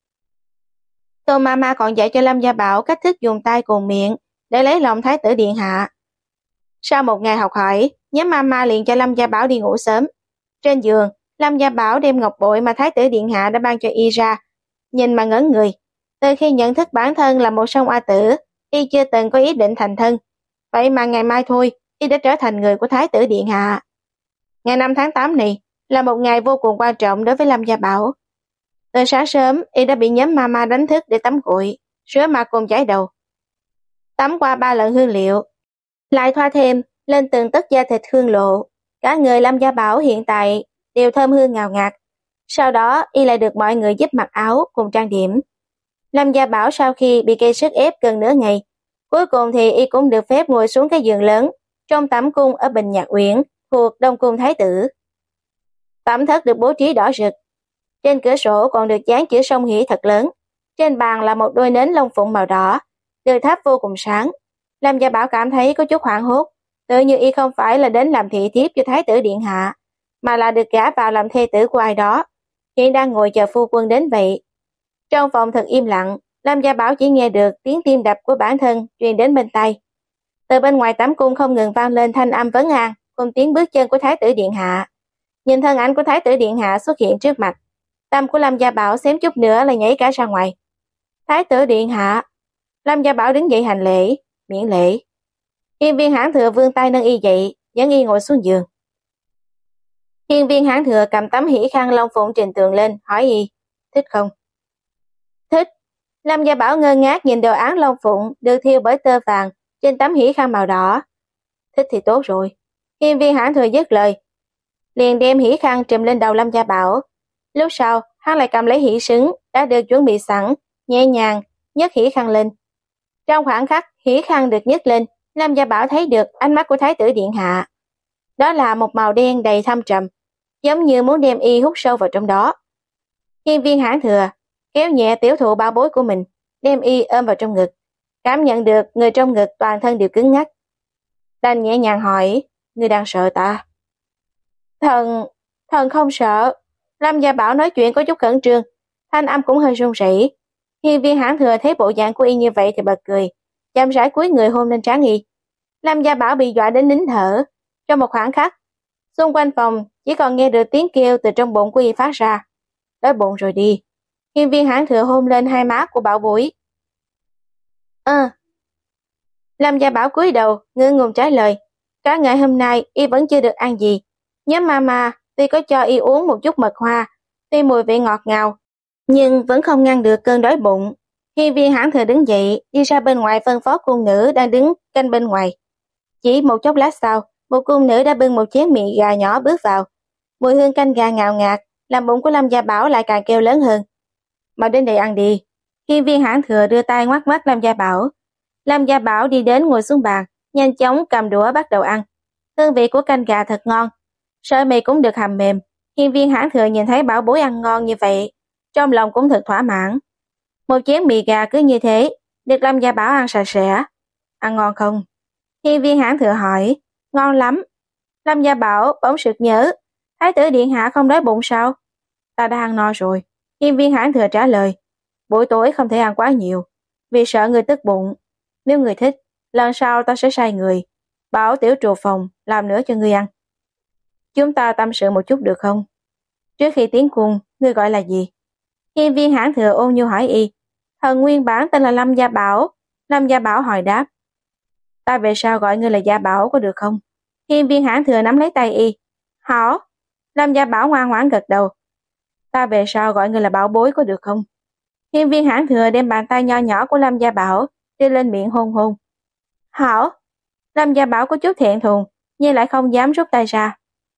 Tô mama còn dạy cho Lâm Gia Bảo cách thức dùng tay cùng miệng để lấy lòng thái tử điện hạ. Sau một ngày học hỏi, nhóm mama liền cho Lâm Gia Bảo đi ngủ sớm. Trên giường, Lâm Gia Bảo đem ngọc bội mà thái tử điện hạ đã ban cho y ra, nhìn mà ngẩn người. Từ khi nhận thức bản thân là một song oa tử, y chưa từng có ý định thành thân. Vậy mà ngày mai thôi, y đã trở thành người của thái tử điện hạ. Ngày năm tháng tám này là một ngày vô cùng quan trọng đối với Lâm Gia Bảo. Từ sáng sớm, y đã bị nhóm mama đánh thức để tắm gội, rửa mặt cùng chải đầu. Tắm qua ba lần hương liệu, lại thoa thêm lên từng tấc da thịt hương lộ. Cả người Lâm Gia Bảo hiện tại đều thơm hương ngào ngạt. Sau đó y lại được mọi người giúp mặc áo cùng trang điểm. Lâm Gia Bảo sau khi bị gây sức ép gần nửa ngày, cuối cùng thì y cũng được phép ngồi xuống cái giường lớn trong tẩm cung ở Bình Nhạc Uyển thuộc Đông Cung Thái Tử. Tẩm thất được bố trí đỏ rực, trên cửa sổ còn được dán chữ song hỷ thật lớn. Trên bàn là một đôi nến lông phụng màu đỏ, được thắp vô cùng sáng. Lâm Gia Bảo cảm thấy có chút hoảng hốt, tự như y không phải là đến làm thị thiếp cho thái tử điện hạ, mà là được gả vào làm thê tử của ai đó, hiện đang ngồi chờ phu quân đến vậy. Trong phòng thật im lặng, Lâm Gia Bảo chỉ nghe được tiếng tim đập của bản thân truyền đến bên tai. Từ bên ngoài tẩm cung không ngừng vang lên thanh âm vấn an cùng tiếng bước chân của thái tử điện hạ. Nhìn thân ảnh của thái tử điện hạ xuất hiện trước mặt, tâm của Lâm Gia Bảo xém chút nữa là nhảy cả ra ngoài. Thái tử điện hạ. Lâm Gia Bảo đứng dậy hành lễ, miễn lễ. Hiên viên hãn thừa vươn tay nâng y dậy, dẫn y ngồi xuống giường. Hiên viên hãn thừa cầm tấm hỷ khăn long phụng trình tường lên, hỏi y, thích không? Thích. Lâm Gia Bảo ngơ ngác nhìn đồ án long phụng được thiêu bởi tơ vàng trên tấm hỷ khăn màu đỏ. Thích thì tốt rồi. Hiên viên hãn thừa dứt lời, liền đem hỷ khăn trùm lên đầu Lâm Gia Bảo. Lúc sau, hắn lại cầm lấy hỷ sứng đã được chuẩn bị sẵn, nhẹ nhàng nhấc hỷ khăn lên. Trong khoảng khắc hỷ khăn được nhấc lên, Lâm Gia Bảo thấy được ánh mắt của thái tử điện hạ. Đó là một màu đen đầy thâm trầm, giống như muốn đem y hút sâu vào trong đó. Hiên viên hãn thừa kéo nhẹ tiểu thụ bảo bối của mình, đem y ôm vào trong ngực, cảm nhận được người trong ngực toàn thân đều cứng ngắc. Đành nhẹ nhàng hỏi, ngươi đang sợ ta? Thần, thần không sợ. Lâm Gia Bảo nói chuyện có chút khẩn trương, thanh âm cũng hơi run rẩy. Hiên viên hãn thừa thấy bộ dạng của y như vậy thì bật cười, chậm rãi cúi người hôn lên trán y. Lâm Gia Bảo bị dọa đến nín thở. Trong một khoảng khắc, xung quanh phòng chỉ còn nghe được tiếng kêu từ trong bụng của y phát ra. Đói bụng rồi đi. Hiên viên hãn thừa hôn lên hai má của bảo bối. Ơ. Lâm Gia Bảo cúi đầu, ngượng ngùng trả lời. Cả ngày hôm nay y vẫn chưa được ăn gì. Nhóm mama tuy có cho y uống một chút mật hoa, tuy mùi vị ngọt ngào, nhưng vẫn không ngăn được cơn đói bụng. Hiên viên hãn thừa đứng dậy, đi ra bên ngoài phân phó cung nữ đang đứng canh bên ngoài. Chỉ một chốc lát sau, một cung nữ đã bưng một chén mì gà nhỏ bước vào. Mùi hương canh gà ngào ngạt làm bụng của Lâm Gia Bảo lại càng kêu lớn hơn. Mau đến đây ăn đi. Hiên Viên Hãn Thừa đưa tay ngoắc ngoắc Lâm Gia Bảo. Lâm Gia Bảo đi đến ngồi xuống bàn, nhanh chóng cầm đũa bắt đầu ăn. Hương vị của canh gà thật ngon, sợi mì cũng được hầm mềm. Hiên Viên Hãn Thừa nhìn thấy bảo bối ăn ngon như vậy, trong lòng cũng thật thỏa mãn. Một chén mì gà cứ như thế, được Lâm Gia Bảo ăn sạch sẽ. Ăn ngon không? Hiên Viên Hãn Thừa hỏi. Ngon lắm. Lâm Gia Bảo bỗng sực nhớ, Thái tử điện hạ không đói bụng sao? Ta đã ăn no rồi. Hiên Viên Hãn Thừa trả lời. Buổi tối không thể ăn quá nhiều, vì sợ người tức bụng. Nếu người thích, lần sau ta sẽ sai người, bảo tiểu trù phòng làm nữa cho ngươi ăn. Chúng ta tâm sự một chút được không? Trước khi tiến cung, ngươi gọi là gì? Hiên Viên Hãn Thừa ôn nhu hỏi y. Thần nguyên bản tên là Lâm Gia Bảo. Lâm Gia Bảo hồi đáp. Ta về sau gọi ngươi là Gia Bảo có được không? Hiên Viên Hãn Thừa nắm lấy tay y. Hảo. Lâm Gia Bảo ngoan ngoãn gật đầu. Ta về sau gọi ngươi là Bảo bối có được không? Hiên Viên Hãn Thừa đem bàn tay nho nhỏ của Lâm Gia Bảo đưa lên miệng hôn hôn. Hảo. Lâm Gia Bảo có chút thẹn thùng, nhưng lại không dám rút tay ra.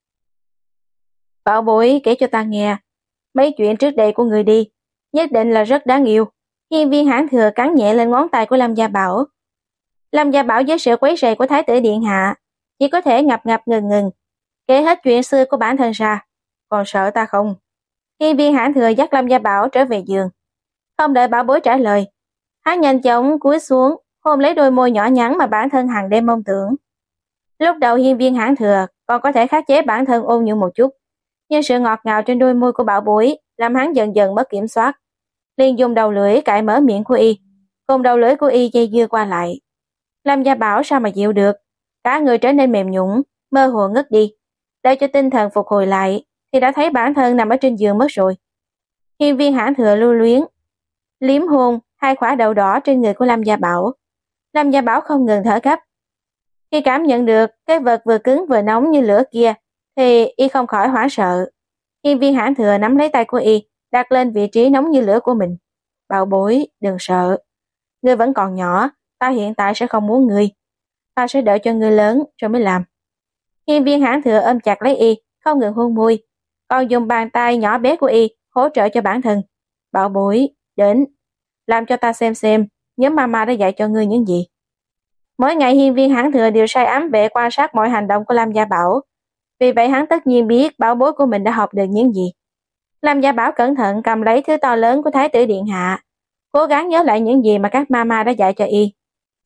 Bảo bối kể cho ta nghe mấy chuyện trước đây của người đi, nhất định là rất đáng yêu. Hiên Viên Hãn Thừa cắn nhẹ lên ngón tay của Lâm Gia Bảo. Lâm Gia Bảo với sự quấy rầy của Thái tử điện hạ, chỉ có thể ngập ngập ngừng ngừng kể hết chuyện xưa của bản thân ra. Còn sợ ta không? Hiên Viên Hãn Thừa dắt Lâm Gia Bảo trở về giường. Không đợi bảo bối trả lời, hắn nhanh chóng cúi xuống hôn lấy đôi môi nhỏ nhắn mà bản thân hàng đêm mong tưởng. Lúc đầu Hiên Viên Hãn Thừa còn có thể khắc chế bản thân ôn nhu một chút, nhưng sự ngọt ngào trên đôi môi của bảo bối làm hắn dần dần mất kiểm soát, liền dùng đầu lưỡi cạy mở miệng của y, cùng đầu lưỡi của y dây dưa qua lại. Lâm Gia Bảo sao mà chịu được, cả người trở nên mềm nhũn, mơ hồ ngất đi. Đợi cho tinh thần phục hồi lại thì đã thấy bản thân nằm ở trên giường mất rồi. Hiên Viên Hãn Thừa lưu luyến liếm hôn hai khỏa đậu đỏ trên người của Lâm Gia Bảo. Lâm Gia Bảo không ngừng thở gấp. Khi cảm nhận được cái vật vừa cứng vừa nóng như lửa kia thì y không khỏi hoảng sợ. Hiên Viên Hãn Thừa nắm lấy tay của y, đặt lên vị trí nóng như lửa của mình. Bảo bối, đừng sợ. Ngươi vẫn còn nhỏ, ta hiện tại sẽ không muốn ngươi. Ta sẽ đợi cho ngươi lớn rồi mới làm. Hiên Viên Hãn Thừa ôm chặt lấy y, không ngừng hôn môi, còn dùng bàn tay nhỏ bé của y hỗ trợ cho bản thân. Bảo bối, đến, làm cho ta xem xem nhóm mama đã dạy cho ngươi những gì. Mỗi ngày Hiên Viên Hãn Thừa đều sai ám vệ quan sát mọi hành động của Lâm Gia Bảo. Vì vậy hắn tất nhiên biết bảo bối của mình đã học được những gì. Lâm Gia Bảo cẩn thận cầm lấy thứ to lớn của Thái tử điện hạ, cố gắng nhớ lại những gì mà các mama đã dạy cho y.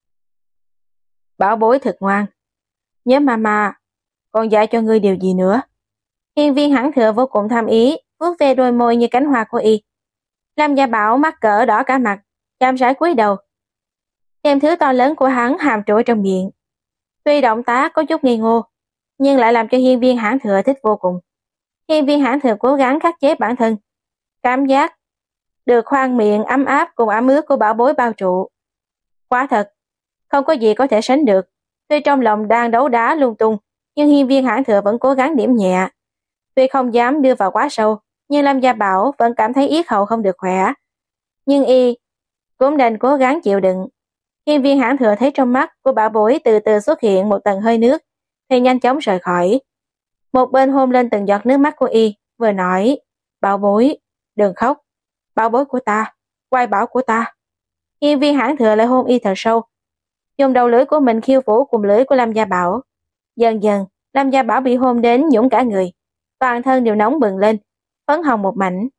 Bảo bối thật ngoan. Nhớ mama, còn dạy cho ngươi điều gì nữa? Hiên Viên Hãn Thừa vô cùng tham ý, vuốt ve đôi môi như cánh hoa của y. Lâm Gia Bảo mắc cỡ đỏ cả mặt, chăm rãi cúi đầu, đem thứ to lớn của hắn hàm trụi trong miệng. Tuy động tác có chút ngây ngô, nhưng lại làm cho Hiên Viên Hãn Thừa thích vô cùng. Hiên Viên Hãn Thừa cố gắng khắc chế bản thân, cảm giác được khoang miệng ấm áp cùng ẩm ướt của bảo bối bao trụ. Quả thật, không có gì có thể sánh được. Tuy trong lòng đang đấu đá lung tung, nhưng Hiên Viên Hãn Thừa vẫn cố gắng điểm nhẹ. Tuy không dám đưa vào quá sâu, nhưng Lâm Gia Bảo vẫn cảm thấy yết hầu không được khỏe. Nhưng y cũng đành cố gắng chịu đựng. Hiên Viên Hãn Thừa thấy trong mắt của bảo bối từ từ xuất hiện một tầng hơi nước, thì nhanh chóng rời khỏi. Một bên hôn lên từng giọt nước mắt của y, vừa nói, bảo bối, đừng khóc, bảo bối của ta, quai bảo của ta. Hiên Viên Hãn Thừa lại hôn y thật sâu, dùng đầu lưỡi của mình khiêu vũ cùng lưỡi của Lâm Gia Bảo. Dần dần, Lâm Gia Bảo bị hôn đến nhũng cả người, toàn thân đều nóng bừng lên, phấn hồng một mảnh.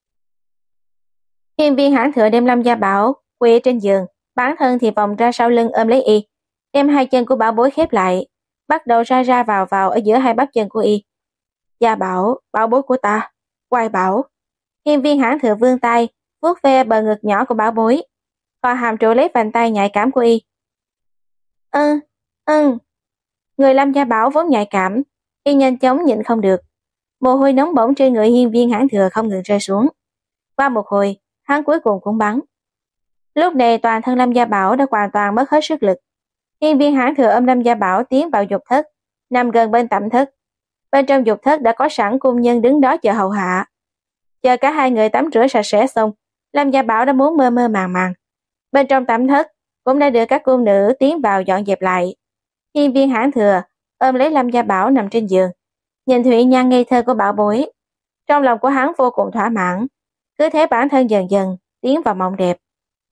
Hiên Viên Hãn Thừa đem Lâm Gia Bảo quỳ trên giường, bản thân thì vòng ra sau lưng ôm lấy y, đem hai chân của bảo bối khép lại, bắt đầu ra ra vào vào ở giữa hai bắp chân của y. Gia Bảo, bảo bối của ta, quai bảo. Hiên Viên Hãn Thừa vươn tay, vuốt ve bờ ngực nhỏ của bảo bối, còn hàm trụ lấy vành tay nhạy cảm của y. Ừ, ừ. Người Lâm Gia Bảo vốn nhạy cảm, y nhanh chóng nhịn không được. Mồ hôi nóng bỏng trên người Hiên Viên Hãn Thừa không ngừng rơi xuống. Qua một hồi, hắn cuối cùng cũng bắn. Lúc này toàn thân Lâm Gia Bảo đã hoàn toàn mất hết sức lực. Hiên Viên Hãn Thừa ôm Lâm Gia Bảo tiến vào dục thất, nằm gần bên tẩm thất. Bên trong dục thất đã có sẵn cung nhân đứng đó chờ hầu hạ. Chờ cả hai người tắm rửa sạch sẽ xong, Lâm Gia Bảo đã muốn mơ mơ màng màng. Bên trong tẩm thất cũng đã được các cung nữ tiến vào dọn dẹp lại. Hiên Viên Hãn Thừa ôm lấy Lâm Gia Bảo nằm trên giường, nhìn thủy nhan ngây thơ của bảo bối, Trong lòng của hắn vô cùng thỏa mãn, cứ thế bản thân dần dần tiến vào mộng đẹp.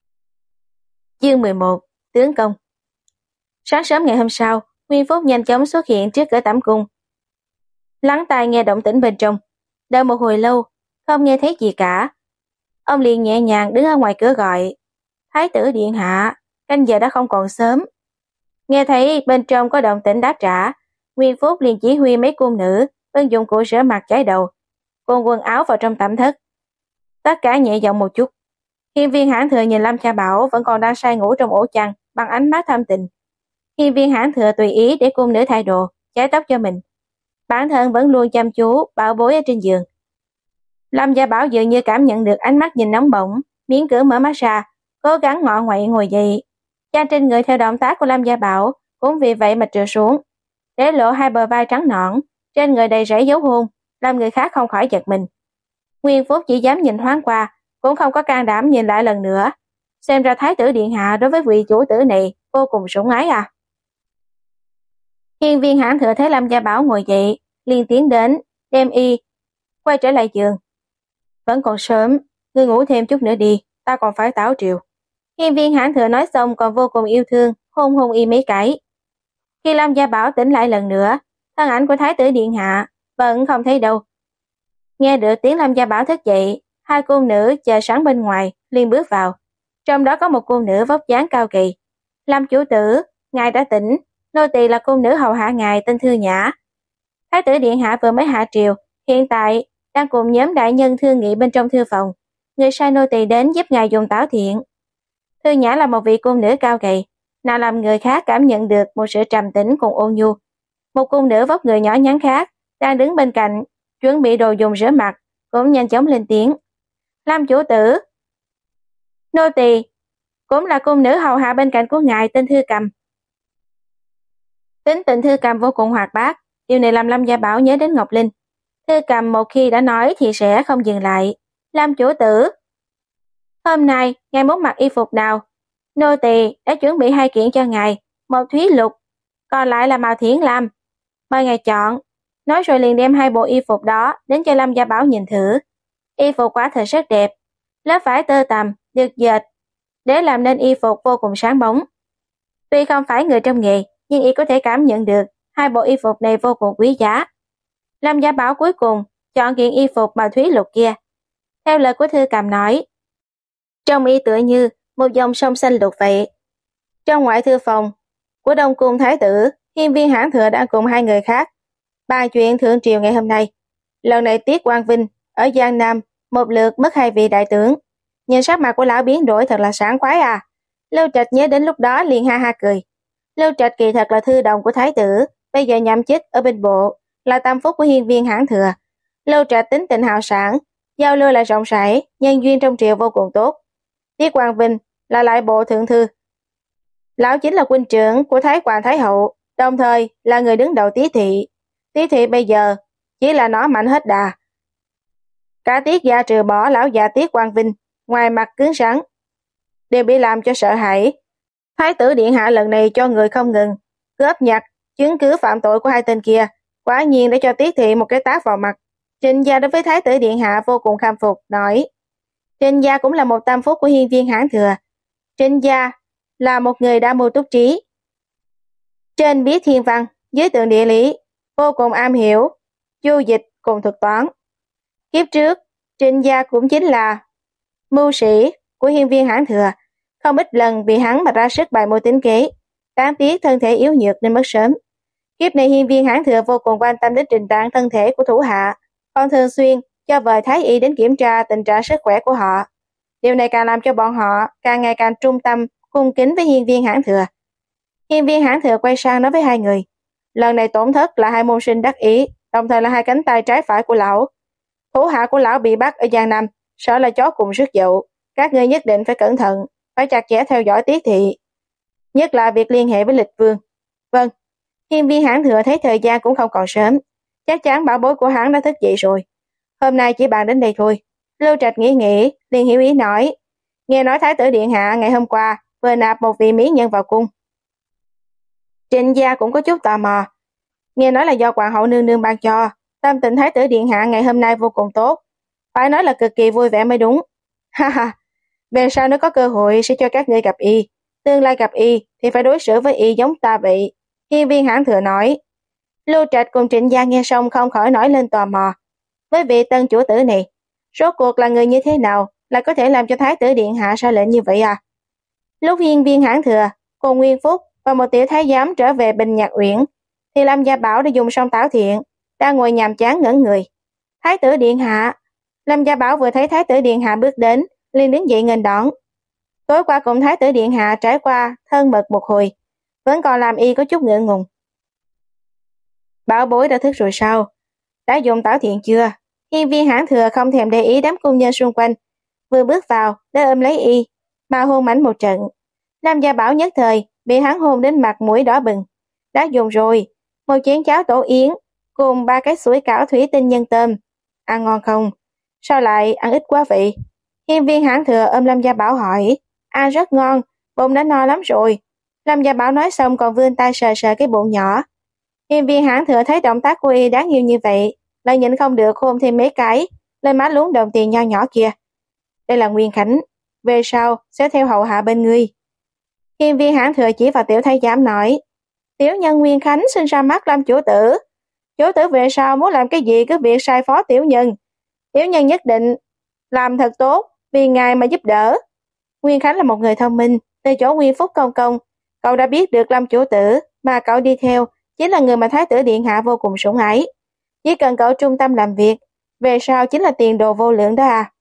Chương mười một, tướng công. Sáng sớm ngày hôm sau, Nguyên Phúc nhanh chóng xuất hiện trước cửa tẩm cung. Lắng tai nghe động tĩnh bên trong, đợi một hồi lâu, không nghe thấy gì cả. Ông liền nhẹ nhàng đứng ở ngoài cửa gọi, Thái tử điện hạ, canh giờ đã không còn sớm. Nghe thấy bên trong có động tĩnh đáp trả, Nguyên Phúc liền chỉ huy mấy cung nữ bưng dụng cụ rửa mặt chải đầu, cùng quần áo vào trong tẩm thất. Tất cả nhẹ giọng một chút. Hiên viên Hãn Thừa nhìn Lâm Gia Bảo vẫn còn đang say ngủ trong ổ chăn bằng ánh mắt thâm tình. Hiên viên Hãn Thừa tùy ý để cung nữ thay đồ, chải tóc cho mình. Bản thân vẫn luôn chăm chú bảo bối ở trên giường. Lâm Gia Bảo dường như cảm nhận được ánh mắt nhìn nóng bỏng, miễn cưỡng mở mắt ra, cố gắng ngọ nguậy ngồi dậy. Chăn trên người theo động tác của Lâm Gia Bảo cũng vì vậy mà trượt xuống, để lộ hai bờ vai trắng nõn, trên người đầy rẫy dấu hôn, làm người khác không khỏi giật mình. Nguyên Phúc chỉ dám nhìn thoáng qua, cũng không có can đảm nhìn lại lần nữa. Xem ra Thái tử điện hạ đối với vị chủ tử này vô cùng sủng ái à. Hiên viên Hãn Thừa thấy Lâm Gia Bảo ngồi dậy, liền tiến đến, đem y quay trở lại giường. Vẫn còn sớm, ngươi ngủ thêm chút nữa đi, ta còn phải tảo triều. Hiên viên Hãn Thừa nói xong còn vô cùng yêu thương, hôn hôn y mấy cái. Khi Lâm Gia Bảo tỉnh lại lần nữa, thân ảnh của Thái tử điện hạ vẫn không thấy đâu. Nghe được tiếng Lâm Gia Bảo thức dậy, hai cung nữ chờ sẵn bên ngoài liền bước vào. Trong đó có một cung nữ vóc dáng cao kỳ. Lâm chủ tử, ngài đã tỉnh, nô tỳ là cung nữ hầu hạ ngài tên Thư Nhã. Thái tử điện hạ vừa mới hạ triều, hiện tại đang cùng nhóm đại nhân thương nghị bên trong thư phòng. Người sai nô tỳ đến giúp ngài dùng tảo thiện. Thư Nhã là một vị cung nữ cao gầy, nàng làm người khác cảm nhận được một sự trầm tĩnh cùng ôn nhu. Một cung nữ vóc người nhỏ nhắn khác đang đứng bên cạnh, chuẩn bị đồ dùng rửa mặt, cũng nhanh chóng lên tiếng. Lâm chủ tử, nô tỳ cũng là cung nữ hầu hạ bên cạnh của ngài tên Thư Cầm. Tính tình Thư Cầm vô cùng hoạt bát, điều này làm Lâm Gia Bảo nhớ đến Ngọc Linh. Thư Cầm một khi đã nói thì sẽ không dừng lại. Lâm chủ tử, hôm nay ngài muốn mặc y phục nào? Nô tỳ đã chuẩn bị hai kiện cho ngài, một thúy lục, còn lại là màu thiển lam. Mời ngài chọn. Nói rồi liền đem hai bộ y phục đó đến cho Lâm Gia Bảo nhìn thử. Y phục quả thật rất đẹp, lớp vải tơ tằm được dệt để làm nên y phục vô cùng sáng bóng. Tuy không phải người trong nghề, nhưng y có thể cảm nhận được hai bộ y phục này vô cùng quý giá. Lâm Gia Bảo cuối cùng chọn kiện y phục màu thúy lục kia. Theo lời của Thư Cầm nói, trong y tựa như một dòng sông xanh lục vậy. Trong ngoại thư phòng của Đông Cung Thái tử, Hiên viên Hãn Thừa đang cùng hai người khác bàn chuyện thượng triều ngày hôm nay. Lần này Tiết Quang Vinh ở Giang Nam một lượt mất hai vị đại tướng. Nhìn sắc mặt của lão biến đổi thật là sảng khoái à. Lưu Trạch nhớ đến lúc đó liền ha ha cười. Lưu Trạch kỳ thật là thư đồng của Thái tử, bây giờ nhậm chức ở binh bộ, là tâm phúc của Hiên viên Hãn Thừa. Lưu Trạch tính tình hào sảng, giao lưu lại rộng rãi, nhân duyên trong triều vô cùng tốt. Tiết Quang Vinh là lại bộ thượng thư. Lão chính là huynh trưởng của Thái Hoàng Thái Hậu, đồng thời là người đứng đầu Tiết thị. Tiết thị bây giờ chỉ là nó mạnh hết đà. Cả Tiết gia trừ bỏ lão già Tiết Quang Vinh, ngoài mặt cứng rắn, đều bị làm cho sợ hãi. Thái tử điện hạ lần này cho người không ngừng cướp nhặt chứng cứ phạm tội của hai tên kia, quả nhiên để cho Tiết thị một cái tát vào mặt. Trịnh gia đối với Thái tử điện hạ vô cùng khâm phục, nói: Trịnh gia cũng là một tam phúc của Hiên viên Hãn Thừa. Trịnh gia là một người đa mưu túc trí, trên biết thiên văn, dưới tượng địa lý, vô cùng am hiểu du dịch cùng thuật toán. Kiếp trước, Trịnh gia cũng chính là mưu sĩ của Hiên viên Hãn Thừa, không ít lần vì hắn mà ra sức bài mưu tính kế, đáng tiếc thân thể yếu nhược nên mất sớm. Kiếp này Hiên viên Hãn Thừa vô cùng quan tâm đến trình trạng thân thể của thủ hạ, còn thường xuyên cho vời thái y đến kiểm tra tình trạng sức khỏe của họ. Điều này càng làm cho bọn họ càng ngày càng trung tâm, cung kính với Hiên viên Hãn Thừa. Hiên viên Hãn Thừa quay sang nói với hai người, lần này tổn thất là hai môn sinh đắc ý, đồng thời là hai cánh tay trái phải của lão. Thủ hạ của lão bị bắt ở Giang Nam, sợ là chó cùng rước dậu, các ngươi nhất định phải cẩn thận, phải chặt chẽ theo dõi Tiết thị, nhất là việc liên hệ với Lịch Vương. Vâng. Hiên viên Hãn Thừa thấy thời gian cũng không còn sớm, chắc chắn bảo bối của hắn đã thức dậy rồi. Hôm nay chỉ bàn đến đây thôi. Lưu Trạch nghĩ nghĩ, liền hiểu ý nói, nghe nói Thái tử điện hạ ngày hôm qua vừa nạp một vị mỹ nhân vào cung. Trịnh gia cũng có chút tò mò, nghe nói là do hoàng hậu nương nương ban cho, Tâm tình thái tử điện hạ ngày hôm nay vô cùng tốt, phải nói là cực kỳ vui vẻ mới đúng. Ha ha, về sau nếu có cơ hội sẽ cho các ngươi gặp y, tương lai gặp y thì phải đối xử với y giống ta vậy. Hiên viên hãn thừa nói. Lưu Trạch cùng Trịnh Gia nghe xong không khỏi nổi lên tò mò. Với vị tân chủ tử này, rốt cuộc là người như thế nào, lại có thể làm cho thái tử điện hạ ra lệnh như vậy à? Lúc hiên viên hãn thừa, cùng Nguyên Phúc và một tiểu thái giám trở về Bình Nhạc Uyển, thì Lâm Gia Bảo đã dùng xong tảo thiện, đang ngồi nhàm chán ngẩn người. Thái tử điện hạ. Lâm Gia Bảo vừa thấy thái tử điện hạ bước đến, liền đứng dậy nghênh đón. Tối qua cùng thái tử điện hạ trải qua thân mật một hồi, vẫn còn làm y có chút ngượng ngùng. Bảo bối đã thức rồi sao? Đã dùng tảo thiện chưa? Hiên viên hãn thừa không thèm để ý đám cung nhân xung quanh, vừa bước vào đã ôm lấy y, mà hôn mảnh một trận. Lâm Gia Bảo nhất thời bị hắn hôn đến mặt mũi đỏ bừng. Đã dùng rồi, một chén cháo tổ yến cùng ba cái sủi cảo thủy tinh nhân tôm. Ăn ngon không? Sao lại ăn ít quá vậy? Hiên viên hãn thừa ôm Lâm Gia Bảo hỏi. Ăn rất ngon, bụng đã no lắm rồi. Lâm Gia Bảo nói xong còn vươn tay sờ sờ cái bụng nhỏ. Hiên viên hãn thừa thấy động tác của y đáng yêu như vậy, lại nhịn không được hôn thêm mấy cái lên má lún đồng tiền nho nhỏ kia. Đây là Nguyên Khánh, về sau sẽ theo hậu hạ bên ngươi. Hiên viên hãn thừa chỉ vào tiểu thái giám nói, tiểu nhân Nguyên Khánh sinh ra mắt Lâm chủ tử. Chủ tử về sau muốn làm cái gì cứ việc sai phó tiểu nhân. Tiểu nhân nhất định làm thật tốt, vì ngài mà giúp đỡ. Nguyên Khánh là một người thông minh, từ chỗ Nguyên Phúc công công, cậu đã biết được Lâm chủ tử, mà cậu đi theo chính là người mà thái tử điện hạ vô cùng sủng ái. Chỉ cần cậu trung tâm làm việc, về sau chính là tiền đồ vô lượng đó à.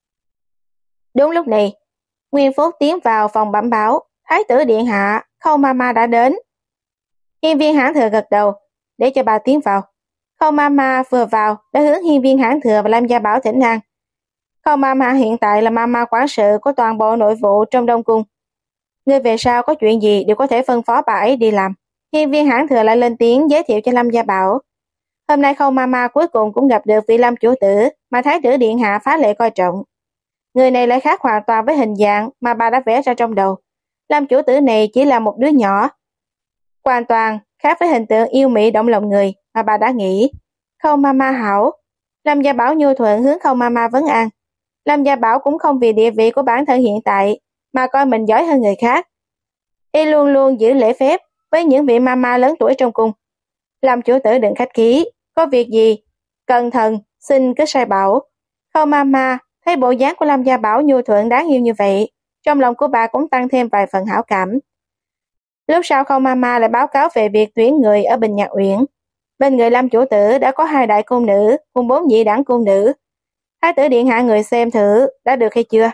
Đúng lúc này, Nguyên Phúc tiến vào phòng bẩm báo, thái tử điện hạ, Khâu Mama đã đến. Hiên viên hãn thừa gật đầu, để cho bà tiến vào. Khâu Mama vừa vào đã hướng hiên viên hãn thừa và Lâm Gia Bảo thỉnh an. Khâu Mama hiện tại là Mama quản sự của toàn bộ nội vụ trong Đông Cung. Người về sau có chuyện gì đều có thể phân phó bà ấy đi làm. Hiên viên hãn thừa lại lên tiếng giới thiệu cho Lâm Gia Bảo. Hôm nay Khâu Mama cuối cùng cũng gặp được vị Lâm chủ tử mà thái tử điện hạ phá lệ coi trọng. Người này lại khác hoàn toàn với hình dạng mà bà đã vẽ ra trong đầu. Lâm chủ tử này chỉ là một đứa nhỏ, hoàn toàn khác với hình tượng yêu mỹ động lòng người mà bà đã nghĩ. Khâu Mama hảo. Lâm Gia Bảo nhu thuận hướng Khâu Mama vấn an. Lâm Gia Bảo cũng không vì địa vị của bản thân hiện tại mà coi mình giỏi hơn người khác. Y luôn luôn giữ lễ phép với những vị mama lớn tuổi trong cung. Lâm chủ tử đừng khách khí, có việc gì cẩn thận xin cứ sai bảo. Khâu Mama thấy bộ dáng của Lâm Gia Bảo nhu thuận đáng yêu như vậy, trong lòng của bà cũng tăng thêm vài phần hảo cảm. Lúc sau Khâu Mama lại báo cáo về việc tuyển người ở Bình Nhạc Uyển. Bên người Lâm chủ tử đã có hai đại cung nữ cùng bốn nhị đẳng cung nữ. Thái tử điện hạ người xem thử đã được hay chưa?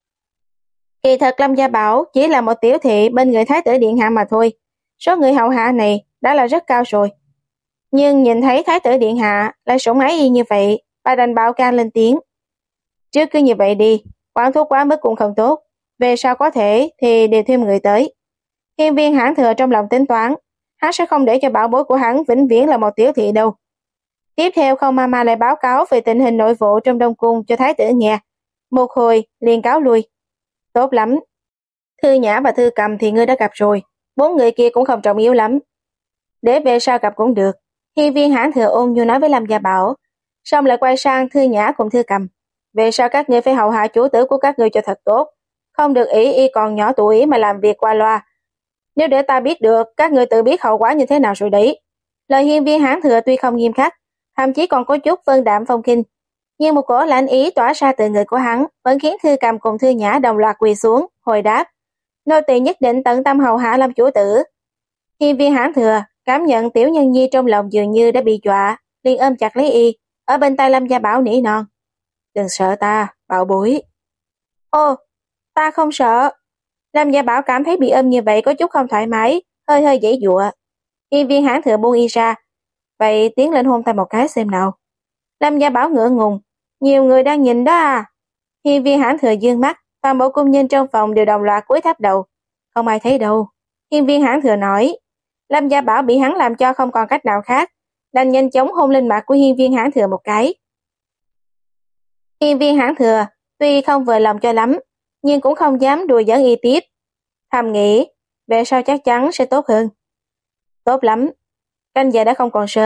Kỳ thật Lâm Gia Bảo chỉ là một tiểu thị bên người thái tử điện hạ mà thôi. Số người hậu hạ này đã là rất cao rồi. Nhưng nhìn thấy thái tử điện hạ lại sủng ái y như vậy, bà đành bảo can lên tiếng. Trước cứ như vậy đi, quản thuốc quá mức cũng không tốt. Về sau có thể thì đều thêm người tới. Hiên viên hãn thừa trong lòng tính toán, hắn sẽ không để cho bảo bối của hắn vĩnh viễn là một tiểu thị đâu. Tiếp theo Khâu Mama lại báo cáo về tình hình nội vụ trong Đông Cung cho thái tử nghe. Một hồi liền cáo lui. Tốt lắm. Thư Nhã và Thư Cầm thì ngươi đã gặp rồi. Bốn người kia cũng không trọng yếu lắm. Để về sau gặp cũng được. Hiên viên hãn thừa ôn nhu nói với Lâm Gia Bảo. Xong lại quay sang Thư Nhã cùng Thư Cầm. Về sau các ngươi phải hầu hạ chủ tử của các ngươi cho thật tốt. Không được ý y còn nhỏ tuổi mà làm việc qua loa. Nếu để ta biết được, các ngươi tự biết hậu quả như thế nào rồi đấy. Lời hiên viên hãn thừa tuy không nghiêm khắc, thậm chí còn có chút vân đạm phong khinh, nhưng một cổ lãnh ý tỏa ra từ người của hắn vẫn khiến Thư Cầm cùng Thư Nhã đồng loạt quỳ xuống, hồi đáp. Nô tỳ nhất định tận tâm hầu hạ Lâm chủ tử. Hiên viên hãn thừa cảm nhận tiểu nhân nhi trong lòng dường như đã bị dọa, liền ôm chặt lấy y, ở bên tai Lâm Gia Bảo nỉ non. Đừng sợ ta, bảo bối. Ô, ta không sợ. Lâm Gia Bảo cảm thấy bị ôm như vậy có chút không thoải mái, hơi hơi giãy giụa. Hiên viên hãn thừa buông y ra. Vậy tiến lên hôn ta một cái xem nào. Lâm Gia Bảo ngượng ngùng. Nhiều người đang nhìn đó à. Hiên viên hãn thừa dương mắt, toàn bộ cung nhân trong phòng đều đồng loạt cúi thấp đầu. Không ai thấy đâu. Hiên viên hãn thừa nói. Lâm Gia Bảo bị hắn làm cho không còn cách nào khác, đành nhanh chóng hôn lên mặt của hiên viên hãn thừa một cái. Hiên viên hãn thừa tuy không vừa lòng cho lắm, nhưng cũng không dám đùa giỡn y tiếp. Thầm nghĩ, về sau chắc chắn sẽ tốt hơn. Tốt lắm, canh giờ đã không còn sớm,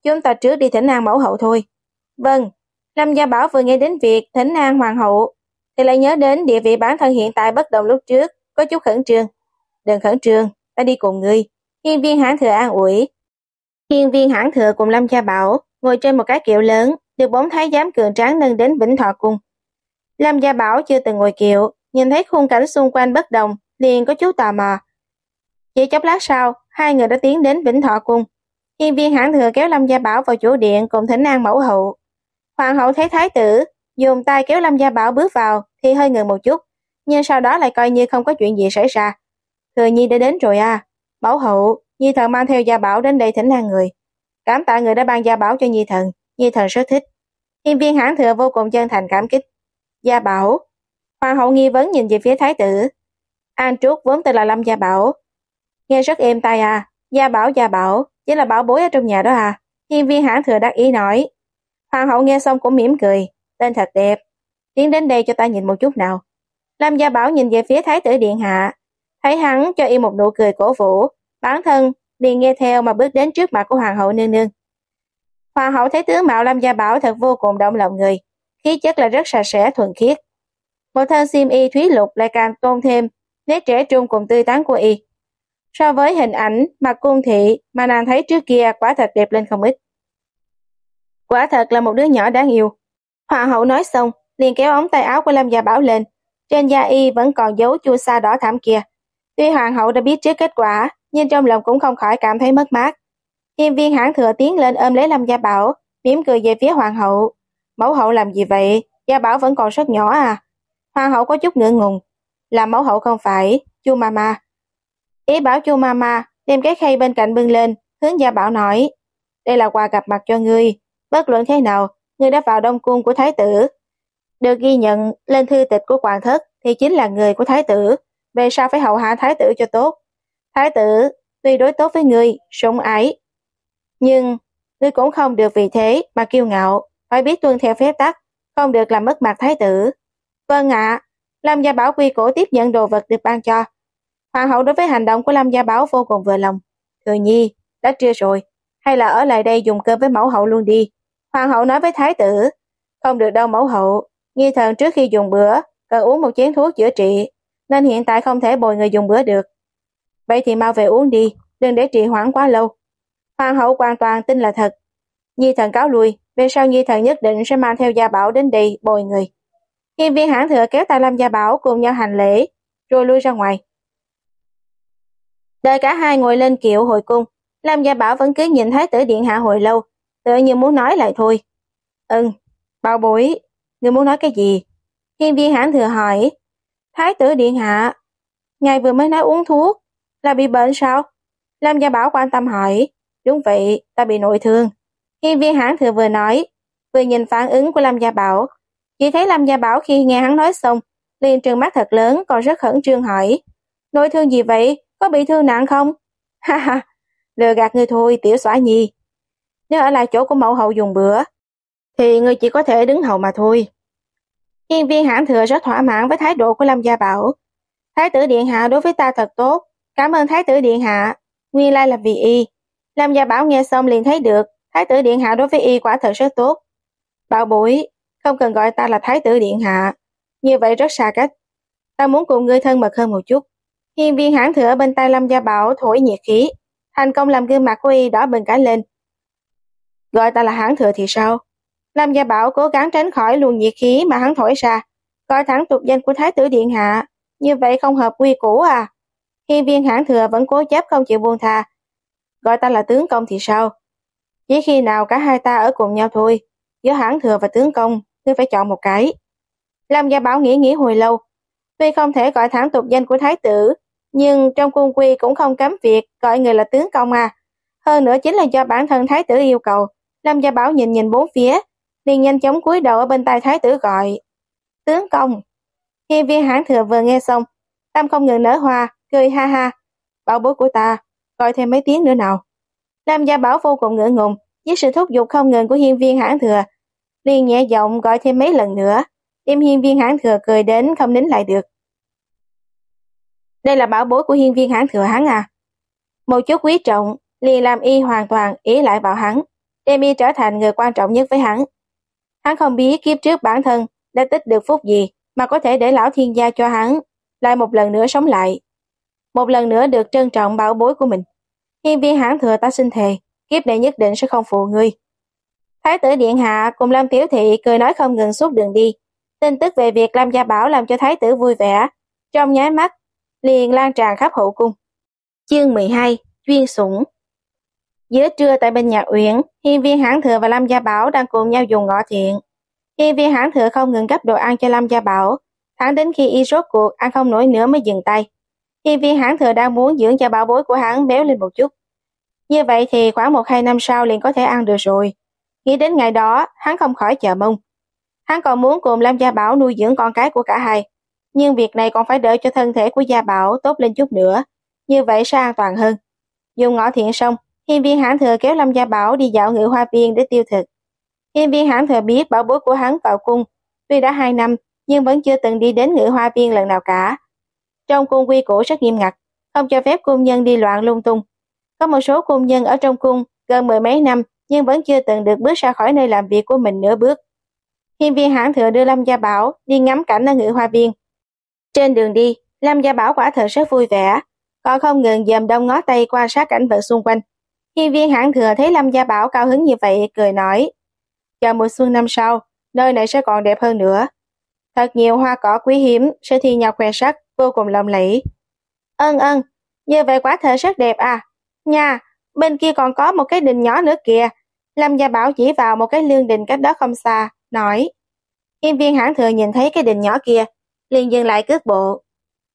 chúng ta trước đi thỉnh an mẫu hậu thôi. Vâng. Lâm Gia Bảo vừa nghe đến việc thỉnh an hoàng hậu thì lại nhớ đến địa vị bản thân hiện tại bất đồng lúc trước, có chút khẩn trương. Đừng khẩn trương, ta đi cùng ngươi. Hiên viên hãn thừa an ủi. Hiên viên hãn thừa cùng Lâm Gia Bảo ngồi trên một cái kiệu lớn, được bốn thái giám cường tráng nâng đến Vĩnh Thọ cung. Lâm Gia Bảo chưa từng ngồi kiệu, nhìn thấy khung cảnh xung quanh bất đồng, liền có chút tò mò. Chỉ chốc lát sau, hai người đã tiến đến Vĩnh Thọ cung. Hiên viên hãn thừa kéo Lâm Gia Bảo vào chủ điện cùng thỉnh an mẫu hậu. Hoàng hậu thấy thái tử dùng tay kéo Lâm Gia Bảo bước vào thì hơi ngừng một chút, nhưng sau đó lại coi như không có chuyện gì xảy ra. Thừa nhi đã đến rồi à? Mẫu hậu, nhi thần mang theo Gia Bảo đến đây thỉnh an người. Cảm tạ người đã ban Gia Bảo cho nhi thần, nhi thần rất thích. Hiên viên hãn thừa vô cùng chân thành cảm kích. Gia Bảo. Hoàng hậu nghi vấn nhìn về phía thái tử. An Trúc vốn tên là Lâm Gia Bảo. Nghe rất êm tai à. Gia Bảo Gia Bảo chính là bảo bối ở trong nhà đó à? Hiên viên hãn thừa đắc ý nói. Hoàng hậu nghe xong cũng mỉm cười. Tên thật đẹp. Tiến đến đây cho ta nhìn một chút nào. Lâm Gia Bảo nhìn về phía thái tử điện hạ. Thấy hắn cho y một nụ cười cổ vũ, bản thân liền nghe theo mà bước đến trước mặt của hoàng hậu nương nương. Hoàng hậu thấy tướng mạo Lâm Gia Bảo thật vô cùng động lòng người, khí chất là rất sạch sẽ thuần khiết. Một thân xiêm y thúy lục lại càng tôn thêm nét trẻ trung cùng tươi tắn của y. So với hình ảnh mặt cung thị mà nàng thấy trước kia quả thật đẹp lên không ít. Quả thật là một đứa nhỏ đáng yêu. Hoàng hậu nói xong, liền kéo ống tay áo của Lâm Gia Bảo lên. Trên da y vẫn còn dấu chu sa đỏ thẫm kia. Tuy hoàng hậu đã biết trước kết quả, nhưng trong lòng cũng không khỏi cảm thấy mất mát. Hiên viên hãn thừa tiến lên ôm lấy Lâm Gia Bảo, mỉm cười về phía hoàng hậu. Mẫu hậu làm gì vậy? Gia Bảo vẫn còn rất nhỏ à? Hoàng hậu có chút ngượng ngùng. Là mẫu hậu không phải, chu mama. Ý bảo chu mama đem cái khay bên cạnh bưng lên, hướng Gia Bảo nói. Đây là quà gặp mặt cho ngươi. Bất luận thế nào, ngươi đã vào đông cung của thái tử. Được ghi nhận lên thư tịch của hoàng thất thì chính là người của thái tử. Về sau phải hậu hạ thái tử cho tốt. Thái tử tuy đối tốt với ngươi, sủng ái, nhưng ngươi cũng không được vì thế mà kiêu ngạo, phải biết tuân theo phép tắc, không được làm mất mặt thái tử. Vâng ạ. Lâm Gia Bảo quy cổ tiếp nhận đồ vật được ban cho. Hoàng hậu đối với hành động của Lâm Gia Bảo vô cùng vừa lòng. Thừa nhi, đã trưa rồi, hay là ở lại đây dùng cơm với mẫu hậu luôn đi. Hoàng hậu nói với thái tử. Không được đâu mẫu hậu, nhi thần trước khi dùng bữa cần uống một chén thuốc chữa trị, nên hiện tại không thể bồi người dùng bữa được. Vậy thì mau về uống đi, đừng để trì hoãn quá lâu. Hoàng hậu hoàn toàn tin là thật. Nhi thần cáo lui, về sau nhi thần nhất định sẽ mang theo Gia Bảo đến đây bồi người. Hiên viên hãn thừa kéo tay Lâm Gia Bảo cùng nhau hành lễ, rồi lui ra ngoài. Đợi cả hai ngồi lên kiệu hồi cung, Lâm Gia Bảo vẫn cứ nhìn thái tử điện hạ hồi lâu, tựa như muốn nói lại thôi. Ừm, bảo bối, ngươi muốn nói cái gì? Hiên viên hãn thừa hỏi. Thái tử điện hạ, ngài vừa mới nói uống thuốc, là bị bệnh sao? Lâm Gia Bảo quan tâm hỏi. Đúng vậy, ta bị nội thương. Hiên viên hãn thừa vừa nói, vừa nhìn phản ứng của Lâm Gia Bảo. Chỉ thấy Lâm Gia Bảo khi nghe hắn nói xong, liền trừng mắt thật lớn, còn rất khẩn trương hỏi. Nội thương gì vậy? Có bị thương nặng không? Ha ha, lừa gạt ngươi thôi, tiểu xóa nhi. Nếu ở lại chỗ của mẫu hậu dùng bữa, thì ngươi chỉ có thể đứng hầu mà thôi. Hiên viên hãn thừa rất thỏa mãn với thái độ của Lâm Gia Bảo. Thái tử điện hạ đối với ta thật tốt, cảm ơn thái tử điện hạ, nguyên lai là vì y. Lâm Gia Bảo nghe xong liền thấy được, thái tử điện hạ đối với y quả thật rất tốt. Bảo bối, không cần gọi ta là thái tử điện hạ, như vậy rất xa cách. Ta muốn cùng ngươi thân mật hơn một chút. Hiên viên hãn thừa ở bên tai Lâm Gia Bảo thổi nhiệt khí, thành công làm gương mặt của y đỏ bừng cả lên. Gọi ta là hãn thừa thì sao? Lâm Gia Bảo cố gắng tránh khỏi luồng nhiệt khí mà hắn thổi ra, gọi thẳng tục danh của thái tử điện hạ, như vậy không hợp quy củ à? Hiên viên hãn thừa vẫn cố chấp không chịu buông tha. Gọi ta là tướng công thì sao? Chỉ khi nào cả hai ta ở cùng nhau thôi, giữa hãn thừa và tướng công, ngươi phải chọn một cái. Lâm Gia Bảo nghĩ nghĩ hồi lâu, tuy không thể gọi thẳng tục danh của thái tử, nhưng trong cung quy cũng không cấm việc gọi người là tướng công à. Hơn nữa chính là do bản thân thái tử yêu cầu. Lâm Gia Bảo nhìn nhìn bốn phía, liền nhanh chóng cúi đầu ở bên tai thái tử gọi. Tướng công. Hiên viên hãn thừa vừa nghe xong, tâm không ngừng nở hoa, cười ha ha. Bảo bối của ta, gọi thêm mấy tiếng nữa nào. Lâm Gia Bảo vô cùng ngượng ngùng, với sự thúc giục không ngừng của hiên viên hãn thừa, liền nhẹ giọng gọi thêm mấy lần nữa, đem hiên viên hãn thừa cười đến không nín lại được. Đây là bảo bối của hiên viên hãn thừa hắn à. Một chút quý trọng, liền làm y hoàn toàn ý lại vào hắn. đem y trở thành người quan trọng nhất với hắn. Hắn không biết kiếp trước bản thân đã tích được phúc gì mà có thể để lão thiên gia cho hắn lại một lần nữa sống lại. Một lần nữa được trân trọng bảo bối của mình. Hiên viên hãn thừa, ta xin thề, kiếp này nhất định sẽ không phụ ngươi. Thái tử điện hạ cùng Lâm Tiểu Thị cười nói không ngừng suốt đường đi. Tin tức về việc Lâm Gia Bảo làm cho thái tử vui vẻ, trong nháy mắt liền lan tràn khắp hậu cung. Chương mười hai, chuyên sủng. Giữa trưa tại bên nhà Uyển, Hiên viên hãn thừa và Lâm Gia Bảo đang cùng nhau dùng ngọ thiện. Hiên viên hãn thừa không ngừng gấp đồ ăn cho Lâm Gia Bảo, thẳng đến khi y rốt cuộc ăn không nổi nữa mới dừng tay. Hiên viên hãn thừa đang muốn dưỡng cho bảo bối của hắn béo lên một chút. Như vậy thì khoảng một hai năm sau liền có thể ăn được rồi. Nghĩ đến ngày đó, hắn không khỏi chờ mong. Hắn còn muốn cùng Lâm Gia Bảo nuôi dưỡng con cái của cả hai. Nhưng việc này còn phải đợi cho thân thể của Gia Bảo tốt lên chút nữa. Như vậy sẽ an toàn hơn. Dùng ngọ thiện xong, Hiên viên hãn thừa kéo Lâm Gia Bảo đi dạo Ngự Hoa Viên để tiêu thực. Hiên viên hãn thừa biết bảo bối của hắn vào cung. Tuy đã hai năm, nhưng vẫn chưa từng đi đến Ngự Hoa Viên lần nào cả. Trong cung quy củ rất nghiêm ngặt, không cho phép cung nhân đi loạn lung tung. Có một số cung nhân ở trong cung gần mười mấy năm nhưng vẫn chưa từng được bước ra khỏi nơi làm việc của mình nửa bước. Hiên viên hãn thừa đưa Lâm Gia Bảo đi ngắm cảnh ở Ngự Hoa Viên. Trên đường đi, Lâm Gia Bảo quả thật rất vui vẻ, còn không ngừng dòm đông ngó tay quan sát cảnh vật xung quanh. Hiên viên hãn thừa thấy Lâm Gia Bảo cao hứng như vậy, cười nói: chờ mùa xuân năm sau, nơi này sẽ còn đẹp hơn nữa. Thật nhiều hoa cỏ quý hiếm sẽ thi nhau khoe sắc, vô cùng lộng lẫy. Ân ân, như vậy quả thật rất đẹp à. Nha, bên kia còn có một cái đình nhỏ nữa kìa. Lâm Gia Bảo chỉ vào một cái lương đình cách đó không xa, nói. Hiên viên hãn thừa nhìn thấy cái đình nhỏ kia, liền dừng lại cước bộ.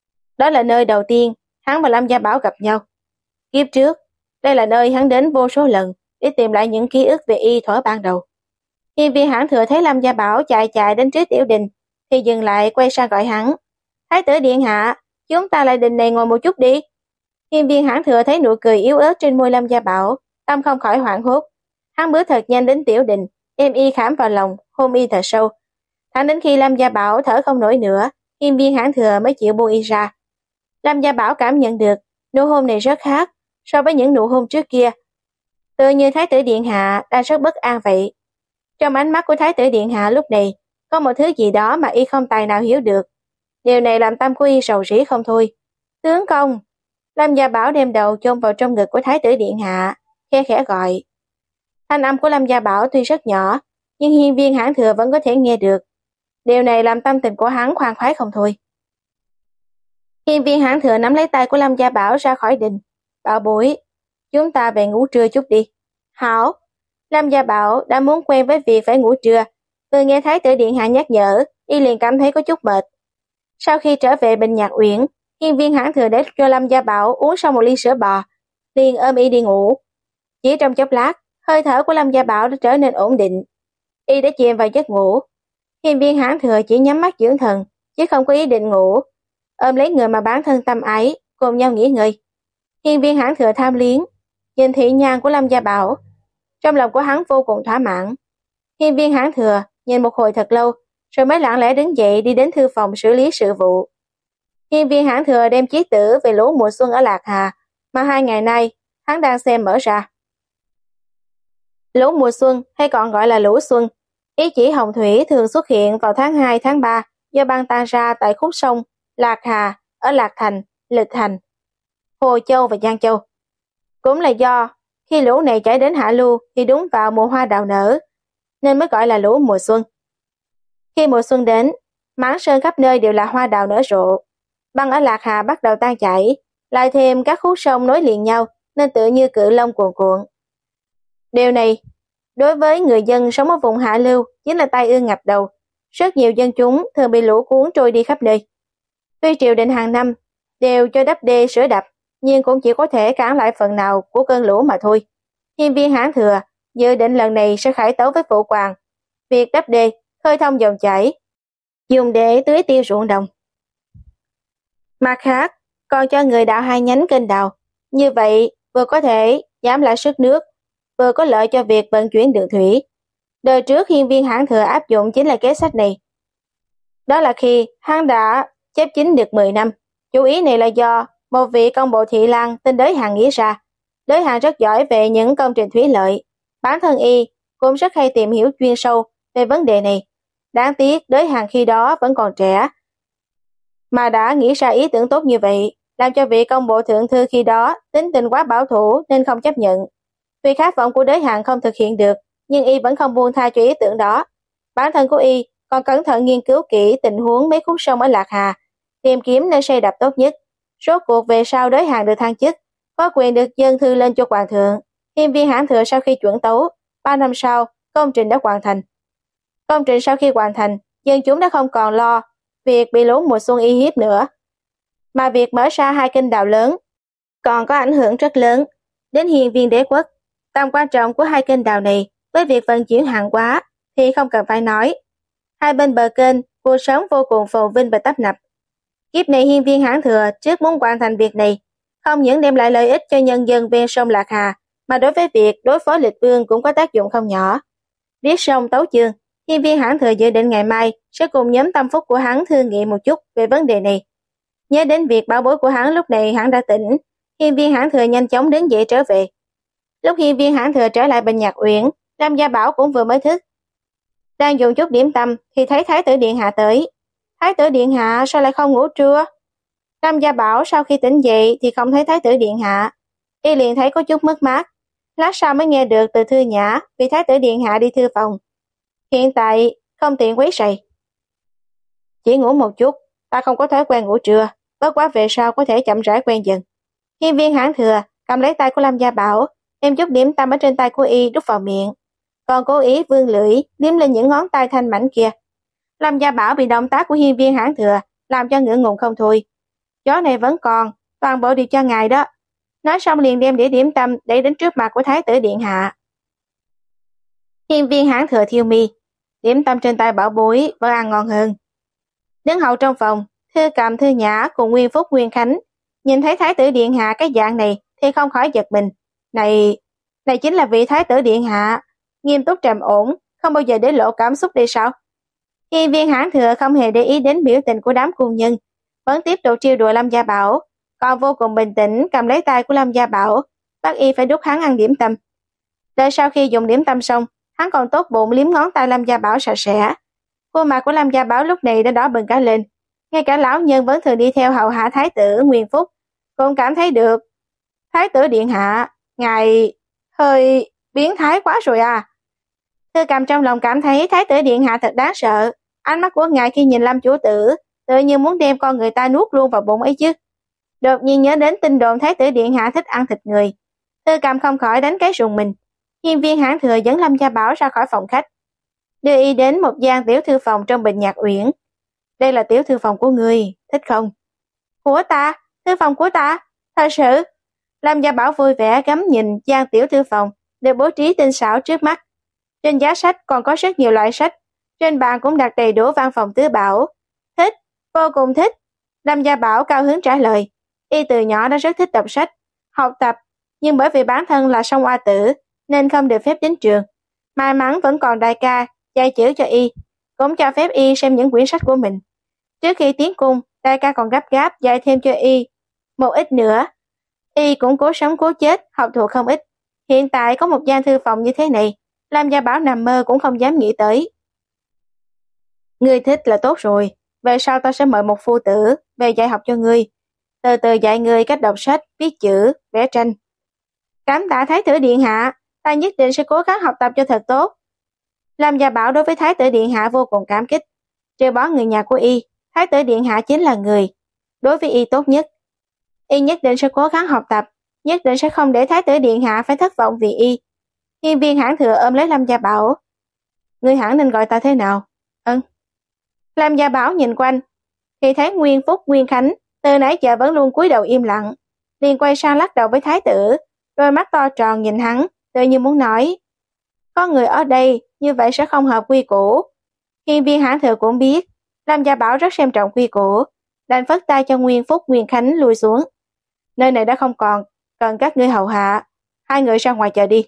Đó là nơi đầu tiên hắn và Lâm Gia Bảo gặp nhau. Kiếp trước, đây là nơi hắn đến vô số lần để tìm lại những ký ức về y thuở ban đầu. Hiên viên hãn thừa thấy Lâm Gia Bảo chạy chạy đến trước tiểu đình, thì dừng lại quay sang gọi hắn. Thái tử điện hạ, chúng ta lại đình này ngồi một chút đi. Hiên viên hãn thừa thấy nụ cười yếu ớt trên môi Lâm Gia Bảo, tâm không khỏi hoảng hốt. Hắn bước thật nhanh đến tiểu đình, êm y khảm vào lòng, hôn y thật sâu. Thẳng đến khi Lâm Gia Bảo thở không nổi nữa, hiên viên hãn thừa mới chịu buông y ra. Lâm Gia Bảo cảm nhận được nụ hôn này rất khác so với những nụ hôn trước kia. Tự như thái tử điện hạ đang rất bất an vậy. Trong ánh mắt của thái tử điện hạ lúc này có một thứ gì đó mà y không tài nào hiểu được. Điều này làm tâm của y sầu rĩ không thôi. Tướng công! Lâm Gia Bảo đem đầu chôn vào trong ngực của thái tử điện hạ, khe khẽ gọi. Thanh âm của Lâm Gia Bảo tuy rất nhỏ, nhưng hiên viên hãn thừa vẫn có thể nghe được. Điều này làm tâm tình của hắn khoan khoái không thôi. Hiên viên hãn thừa nắm lấy tay của Lâm Gia Bảo ra khỏi đình. Bảo bối, chúng ta về ngủ trưa chút đi. Hảo! Lâm Gia Bảo đã muốn quen với việc phải ngủ trưa. Vừa nghe thái tử điện hạ nhắc nhở, y liền cảm thấy có chút mệt. Sau khi trở về bên Nhạc Uyển, hiên viên hãn thừa để cho Lâm Gia Bảo uống xong một ly sữa bò, liền ôm y đi ngủ. Chỉ trong chốc lát, hơi thở của Lâm Gia Bảo đã trở nên ổn định. Y đã chìm vào giấc ngủ. Hiên viên hãn thừa chỉ nhắm mắt dưỡng thần, chứ không có ý định ngủ. Ôm lấy người mà bản thân tâm ái, cùng nhau nghỉ ngơi. Hiên viên hãn thừa tham liếng, nhìn thị nhan của Lâm Gia Bảo. Trong lòng của hắn vô cùng thỏa mãn. Hiên viên hãn thừa nhìn một hồi thật lâu, rồi mới lặng lẽ đứng dậy đi đến thư phòng xử lý sự vụ. Hiên viên hãn thừa đem chí tử về lũ mùa xuân ở Lạc Hà, mà hai ngày nay hắn đang xem mở ra. Lũ mùa xuân hay còn gọi là lũ xuân, ý chỉ hồng thủy thường xuất hiện vào tháng hai, tháng ba do băng tan ra tại khúc sông Lạc Hà ở Lạc Thành, Lịch Thành, Hồ Châu và Giang Châu. Cũng là do khi lũ này chảy đến hạ lưu thì đúng vào mùa hoa đào nở, nên mới gọi là lũ mùa xuân. Khi mùa xuân đến, mãn sơn khắp nơi đều là hoa đào nở rộ. Băng ở Lạc Hà bắt đầu tan chảy, lại thêm các khúc sông nối liền nhau nên tựa như cự long cuồn cuộn. Điều này, đối với người dân sống ở vùng hạ lưu chính là tai ương ngập đầu. Rất nhiều dân chúng thường bị lũ cuốn trôi đi khắp nơi. Tuy triều đình hàng năm đều cho đắp đê sửa đập, nhưng cũng chỉ có thể cản lại phần nào của cơn lũ mà thôi. Hiên viên hãn thừa dự định lần này sẽ khải tấu với phụ hoàng việc đắp đê, khơi thông dòng chảy, dùng để tưới tiêu ruộng đồng. Mặt khác, còn cho người đào hai nhánh kênh đào. Như vậy vừa có thể giảm lại sức nước, vừa có lợi cho việc vận chuyển đường thủy. Đời trước hiên viên hãn thừa áp dụng chính là kế sách này. Đó là khi hắn đã chép chính được mười năm. Chủ ý này là do một vị công bộ thị lang tên Đới Hàn nghĩ ra. Đới Hàn rất giỏi về những công trình thủy lợi. Bản thân y cũng rất hay tìm hiểu chuyên sâu về vấn đề này. Đáng tiếc Đới Hàn khi đó vẫn còn trẻ, mà đã nghĩ ra ý tưởng tốt như vậy, làm cho vị công bộ thượng thư khi đó tính tình quá bảo thủ nên không chấp nhận. Tuy khát vọng của Đới Hàn không thực hiện được, nhưng y vẫn không buông tha cho ý tưởng đó. Bản thân của y còn cẩn thận nghiên cứu kỹ tình huống mấy khúc sông ở Lạc Hà, tìm kiếm nơi xây đập tốt nhất. Rốt cuộc về sau Đới Hàn được thăng chức, có quyền được dâng thư lên cho hoàng thượng. Hiên viên hãn thừa sau khi chuẩn tấu, ba năm sau, công trình đã hoàn thành. Công trình sau khi hoàn thành, dân chúng đã không còn lo việc bị lũ mùa xuân uy hiếp nữa, mà việc mở ra hai kênh đào lớn còn có ảnh hưởng rất lớn đến hiên viên đế quốc. Tầm quan trọng của hai kênh đào này với việc vận chuyển hàng hóa thì không cần phải nói. Hai bên bờ kênh, cuộc sống vô cùng phồn vinh và tấp nập. Kiếp này hiên viên hãn thừa trước muốn hoàn thành việc này, không những đem lại lợi ích cho nhân dân ven sông Lạc Hà, mà đối với việc đối phó lịch vương cũng có tác dụng không nhỏ. Viết xong tấu chương, hiên viên hãn thừa dự định ngày mai sẽ cùng nhóm tâm phúc của hắn thương nghị một chút về vấn đề này. Nhớ đến việc bảo bối của hắn lúc này hắn đã tỉnh, hiên viên hãn thừa nhanh chóng đứng dậy trở về. Lúc hiên viên hãn thừa trở lại Bình Nhạc Uyển, Lam Gia Bảo cũng vừa mới thức. Đang dùng chút điểm tâm thì thấy Thái tử Điện Hạ tới. Thái tử Điện Hạ sao lại không ngủ trưa? Lam Gia Bảo sau khi tỉnh dậy thì không thấy Thái tử Điện Hạ. Y liền thấy có chút mất mát. Lát sau mới nghe được từ Thư Nhã vì Thái tử Điện Hạ đi thư phòng. Hiện tại không tiện quấy rầy. Chỉ ngủ một chút, ta không có thói quen ngủ trưa, bất quá về sau có thể chậm rãi quen dần. Hiên viên hãn thừa cầm lấy tay của Lam Gia Bảo, đem chút điểm tâm ở trên tay của y đút vào miệng, còn cố ý vươn lưỡi liếm lên những ngón tay thanh mảnh kia. Lam Gia Bảo bị động tác của hiên viên hãn thừa làm cho ngượng ngùng không thôi. Chó này vẫn còn, toàn bộ đều cho ngài đó. Nói xong liền đem đĩa điểm tâm để đến trước mặt của Thái tử Điện Hạ. Hiên viên hãn thừa thiêu mi, điểm tâm trên tay bảo bối vẫn ăn ngon hơn. Đứng hậu trong phòng, Thư Cầm, Thư Nhã cùng Nguyên Phúc, Nguyên Khánh nhìn thấy Thái tử Điện Hạ cái dạng này thì không khỏi giật mình. Này, này chính là vị Thái tử Điện Hạ, nghiêm túc trầm ổn, không bao giờ để lộ cảm xúc đi sao? Hiên viên hãn thừa không hề để ý đến biểu tình của đám cung nhân, vẫn tiếp tục trêu đùa Lâm Gia Bảo, còn vô cùng bình tĩnh cầm lấy tay của Lâm Gia Bảo, bắt y phải đút hắn ăn điểm tâm. Đợi sau khi dùng điểm tâm xong, hắn còn tốt bụng liếm ngón tay Lâm Gia Bảo sạch sẽ. Khuôn mặt của Lâm Gia Bảo lúc này đã đỏ bừng cả lên, ngay cả lão nhân vẫn thường đi theo hầu hạ Thái tử Nguyên Phúc cũng cảm thấy được. Thái tử Điện Hạ, ngài hơi biến thái quá rồi à. Thư Cầm trong lòng cảm thấy Thái tử Điện Hạ thật đáng sợ, ánh mắt của ngài khi nhìn Lâm chủ tử tự như muốn đem con người ta nuốt luôn vào bụng ấy chứ. Đột nhiên nhớ đến tin đồn Thái tử Điện Hạ thích ăn thịt người, Thư Cầm không khỏi đánh cái rùng mình. Hiên viên hãn thừa dẫn Lâm Gia Bảo ra khỏi phòng khách, đưa y đến một gian tiểu thư phòng trong Bình Nhạc Uyển. Đây là tiểu thư phòng của ngươi, thích không? Của ta? Thư phòng của ta? Thật sự? Lâm Gia Bảo vui vẻ ngắm nhìn gian tiểu thư phòng được bố trí tinh xảo trước mắt. Trên giá sách còn có rất nhiều loại sách, trên bàn cũng đặt đầy đủ văn phòng tứ bảo. Thích, vô cùng thích. Lâm Gia Bảo cao hứng trả lời. Y từ nhỏ đã rất thích đọc sách, học tập, nhưng bởi vì bản thân là song oa tử nên không được phép đến trường. May mắn vẫn còn đại ca dạy chữ cho y, cũng cho phép y xem những quyển sách của mình. Trước khi tiến cung, đại ca còn gấp gáp dạy thêm cho y một ít nữa. Y cũng cố sống cố chết, học thuộc không ít. Hiện tại có một gian thư phòng như thế này, Lâm Gia Bảo nằm mơ cũng không dám nghĩ tới. Ngươi thích là tốt rồi, về sau ta sẽ mời một phu tử về dạy học cho ngươi, từ từ dạy ngươi cách đọc sách, viết chữ, vẽ tranh. Cảm tạ Thái tử Điện Hạ, ta nhất định sẽ cố gắng học tập cho thật tốt. Lâm Gia Bảo đối với Thái tử Điện Hạ vô cùng cảm kích. Trừ bỏ người nhà của y, Thái tử Điện Hạ chính là người đối với y tốt nhất. Y nhất định sẽ cố gắng học tập, nhất định sẽ không để Thái tử Điện Hạ phải thất vọng vì y. Hiên viên hãn thừa ôm lấy Lâm Gia Bảo. Ngươi hẳn nên gọi ta thế nào? Ân. Lâm Gia Bảo nhìn quanh, thì thấy Nguyên Phúc, Nguyên Khánh từ nãy giờ vẫn luôn cúi đầu im lặng, liền quay sang lắc đầu với Thái tử, đôi mắt to tròn nhìn hắn, tự như muốn nói, có người ở đây như vậy sẽ không hợp quy củ. Hiên viên hãn thừa cũng biết Lâm Gia Bảo rất xem trọng quy củ, đành phất tay cho Nguyên Phúc, Nguyên Khánh lùi xuống. Nơi này đã không còn cần các ngươi hầu hạ, hai người ra ngoài chờ đi.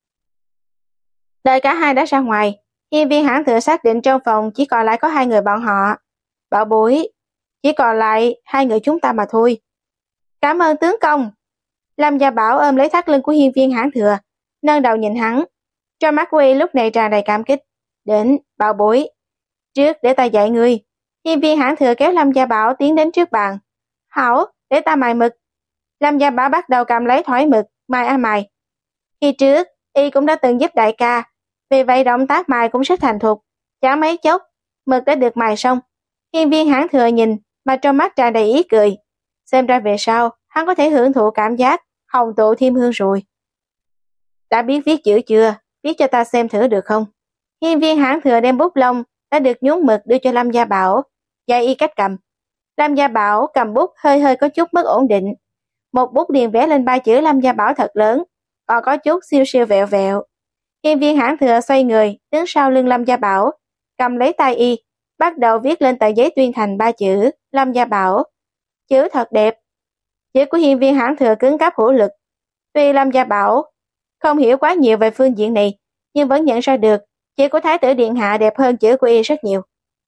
Đợi cả hai đã ra ngoài, hiên viên hãn thừa xác định trong phòng chỉ còn lại có hai người bọn họ. Bảo bối, chỉ còn lại hai người chúng ta mà thôi. Cảm ơn tướng công. Lâm Gia Bảo ôm lấy thắt lưng của hiên viên hãn thừa, nâng đầu nhìn hắn. Trong mắt Quy lúc này tràn đầy cảm kích. Đến, bảo bối. Trước để ta dạy ngươi. Hiên viên Hãn Thừa kéo Lâm Gia Bảo tiến đến trước bàn. Hảo, để ta mài mực. Lâm Gia Bảo bắt đầu cầm lấy thỏi mực, mài a mài. Khi trước, y cũng đã từng giúp đại ca, vì vậy động tác mài cũng rất thành thục. Chẳng mấy chốc, mực đã được mài xong. Hiên viên Hãn Thừa nhìn, mà trong mắt tràn đầy ý cười. Xem ra về sau, hắn có thể hưởng thụ cảm giác hồng tụ thêm hương rồi. Đã biết viết chữ chưa? Viết cho ta xem thử được không? Hiên viên Hãn Thừa đem bút lông đã được nhúng mực đưa cho Lâm Gia Bảo, dạy y cách cầm. Lâm Gia Bảo cầm bút hơi hơi có chút mất ổn định. Một bút liền vẽ lên ba chữ Lâm Gia Bảo thật lớn, còn có chút siêu siêu vẹo vẹo. Hiên viên Hãn Thừa xoay người, đứng sau lưng Lâm Gia Bảo, cầm lấy tay y, bắt đầu viết lên tờ giấy tuyên thành ba chữ Lâm Gia Bảo. Chữ thật đẹp. Chữ của hiên viên Hãn Thừa cứng cáp hữu lực. Tuy Lâm Gia Bảo không hiểu quá nhiều về phương diện này, nhưng vẫn nhận ra được chữ của Thái tử Điện Hạ đẹp hơn chữ của y rất nhiều.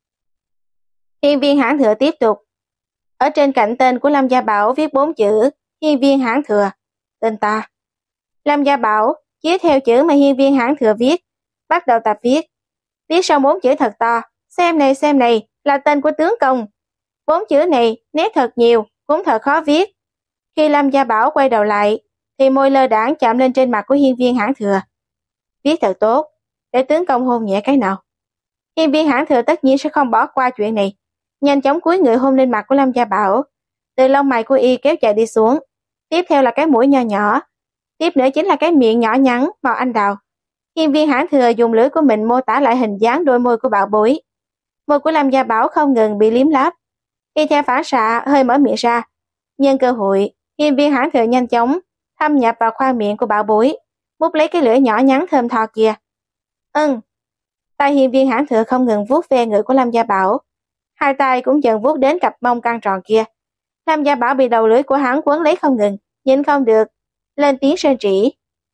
Hiên viên Hãn Thừa tiếp tục. Ở trên cạnh tên của Lâm Gia Bảo viết bốn chữ Hiên viên Hãn Thừa, tên ta. Lâm Gia Bảo chiếu theo chữ mà hiên viên Hãn Thừa viết, bắt đầu tập viết. Viết xong bốn chữ thật to, xem này xem này, là tên của tướng công. Bốn chữ này nét thật nhiều, cũng thật khó viết. Khi Lâm Gia Bảo quay đầu lại, thì môi lơ đãng chạm lên trên mặt của hiên viên Hãn Thừa. Viết thật tốt, để tướng công hôn nhẹ cái nào. Hiên viên Hãn Thừa tất nhiên sẽ không bỏ qua chuyện này, nhanh chóng cúi người hôn lên mặt của Lâm Gia Bảo. Từ lông mày của y kéo chạy đi xuống, tiếp theo là cái mũi nho nhỏ, tiếp nữa chính là cái miệng nhỏ nhắn màu anh đào. Hiên viên Hãn Thừa dùng lưỡi của mình mô tả lại hình dáng đôi môi của bảo bối. Môi của Lâm Gia Bảo không ngừng bị liếm láp, y theo phản xạ hơi mở miệng ra. Nhân cơ hội, hiên viên Hãn Thừa nhanh chóng thâm nhập vào khoang miệng của bảo bối, mút lấy cái lưỡi nhỏ nhắn thơm tho kia. Ừm. Tay hiên viên Hãn Thừa không ngừng vuốt ve người của Lâm Gia Bảo, hai tay cũng dần vuốt đến cặp mông căng tròn kia. Lâm Gia Bảo bị đầu lưỡi của hắn quấn lấy không ngừng, nhìn không được, lên tiếng rên rỉ.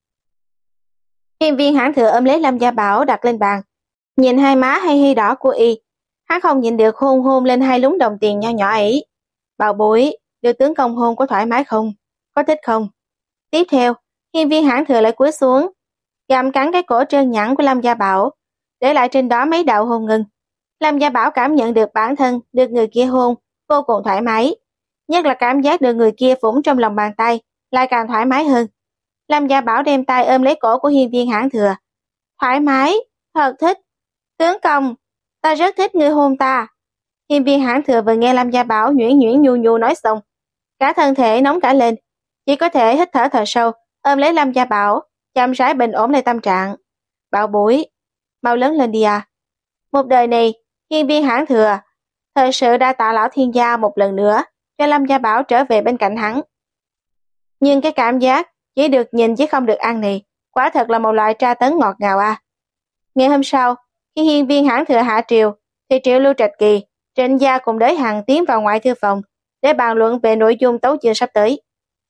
Hiên viên Hãn Thừa ôm lấy Lâm Gia Bảo đặt lên bàn, nhìn hai má hay hay đỏ của y, hắn không nhìn được hôn hôn lên hai lúng đồng tiền nho nhỏ ấy. Bảo bối, được tướng công hôn có thoải mái không? Có thích không? Tiếp theo, hiên viên Hãn Thừa lại cúi xuống, gặm cắn cái cổ trơn nhẵn của Lâm Gia Bảo, để lại trên đó mấy đạo hôn ngừng. Lâm Gia Bảo cảm nhận được bản thân được người kia hôn vô cùng thoải mái, nhất là cảm giác được người kia phủng trong lòng bàn tay lại càng thoải mái hơn. Lâm Gia Bảo đem tay ôm lấy cổ của hiên viên Hãn Thừa. Thoải mái, thật thích. Tướng công, ta rất thích ngươi hôn ta. Hiên viên Hãn Thừa vừa nghe Lâm Gia Bảo nhuyễn nhuyễn nhu nhu nói xong, cả thân thể nóng cả lên, chỉ có thể hít thở thật sâu, ôm lấy Lâm Gia Bảo, chậm rãi bình ổn lại tâm trạng. Bảo bối, mau lớn lên đi à. Một đời này, hiên viên Hãn Thừa thật sự đã tạ lão thiên gia một lần nữa, cho Lâm Gia Bảo trở về bên cạnh hắn. Nhưng cái cảm giác chỉ được nhìn chứ không được ăn này, quả thật là một loại tra tấn ngọt ngào à. Ngày hôm sau, khi hiên viên Hãn Thừa hạ triều, thì Triệu Lưu Trạch Kỳ, Trịnh gia cùng Đới Hằng tiến vào ngoại thư phòng để bàn luận về nội dung tấu chương sắp tới.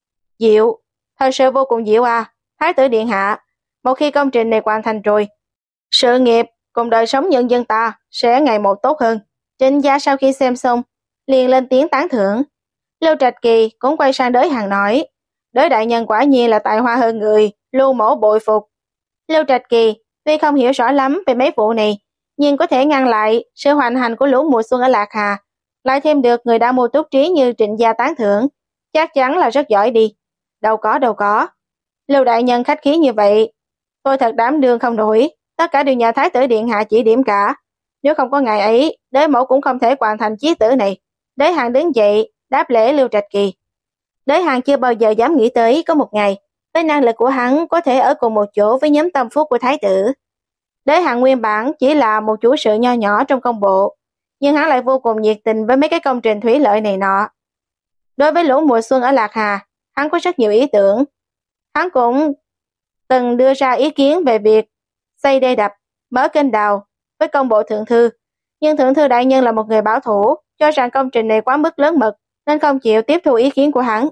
Diệu, thật sự vô cùng diệu à, Thái tử Điện Hạ, một khi công trình này hoàn thành rồi, sự nghiệp cùng đời sống nhân dân ta sẽ ngày một tốt hơn. Trịnh gia sau khi xem xong, liền lên tiếng tán thưởng. Lưu Trạch Kỳ cũng quay sang Đới Hằng nói, Đới đại nhân quả nhiên là tài hoa hơn người, Lưu mẫu bội phục. Lưu Trạch Kỳ tuy không hiểu rõ lắm về mấy vụ này, nhưng có thể ngăn lại sự hoành hành của lũ mùa xuân ở Lạc Hà, lại thêm được người đã mua túc trí như Trịnh gia tán thưởng, chắc chắn là rất giỏi đi. Đâu có đâu có, Lưu đại nhân khách khí như vậy, tôi thật đảm đương không nổi, tất cả đều nhờ Thái tử Điện Hạ chỉ điểm cả. Nếu không có ngày ấy, Đới mẫu cũng không thể hoàn thành chí tử này. Đới Hằng đứng dậy đáp lễ Lưu Trạch Kỳ. Đới Hằng chưa bao giờ dám nghĩ tới có một ngày với năng lực của hắn có thể ở cùng một chỗ với nhóm tâm phúc của Thái tử. Đới Hằng nguyên bản chỉ là một chủ sự nho nhỏ trong công bộ, nhưng hắn lại vô cùng nhiệt tình với mấy cái công trình thủy lợi này nọ. Đối với lũ mùa xuân ở Lạc Hà, hắn có rất nhiều ý tưởng. Hắn cũng từng đưa ra ý kiến về việc xây đê đập, mở kênh đào với công bộ thượng thư, nhưng thượng thư đại nhân là một người bảo thủ, cho rằng công trình này quá mức lớn mật nên không chịu tiếp thu ý kiến của hắn.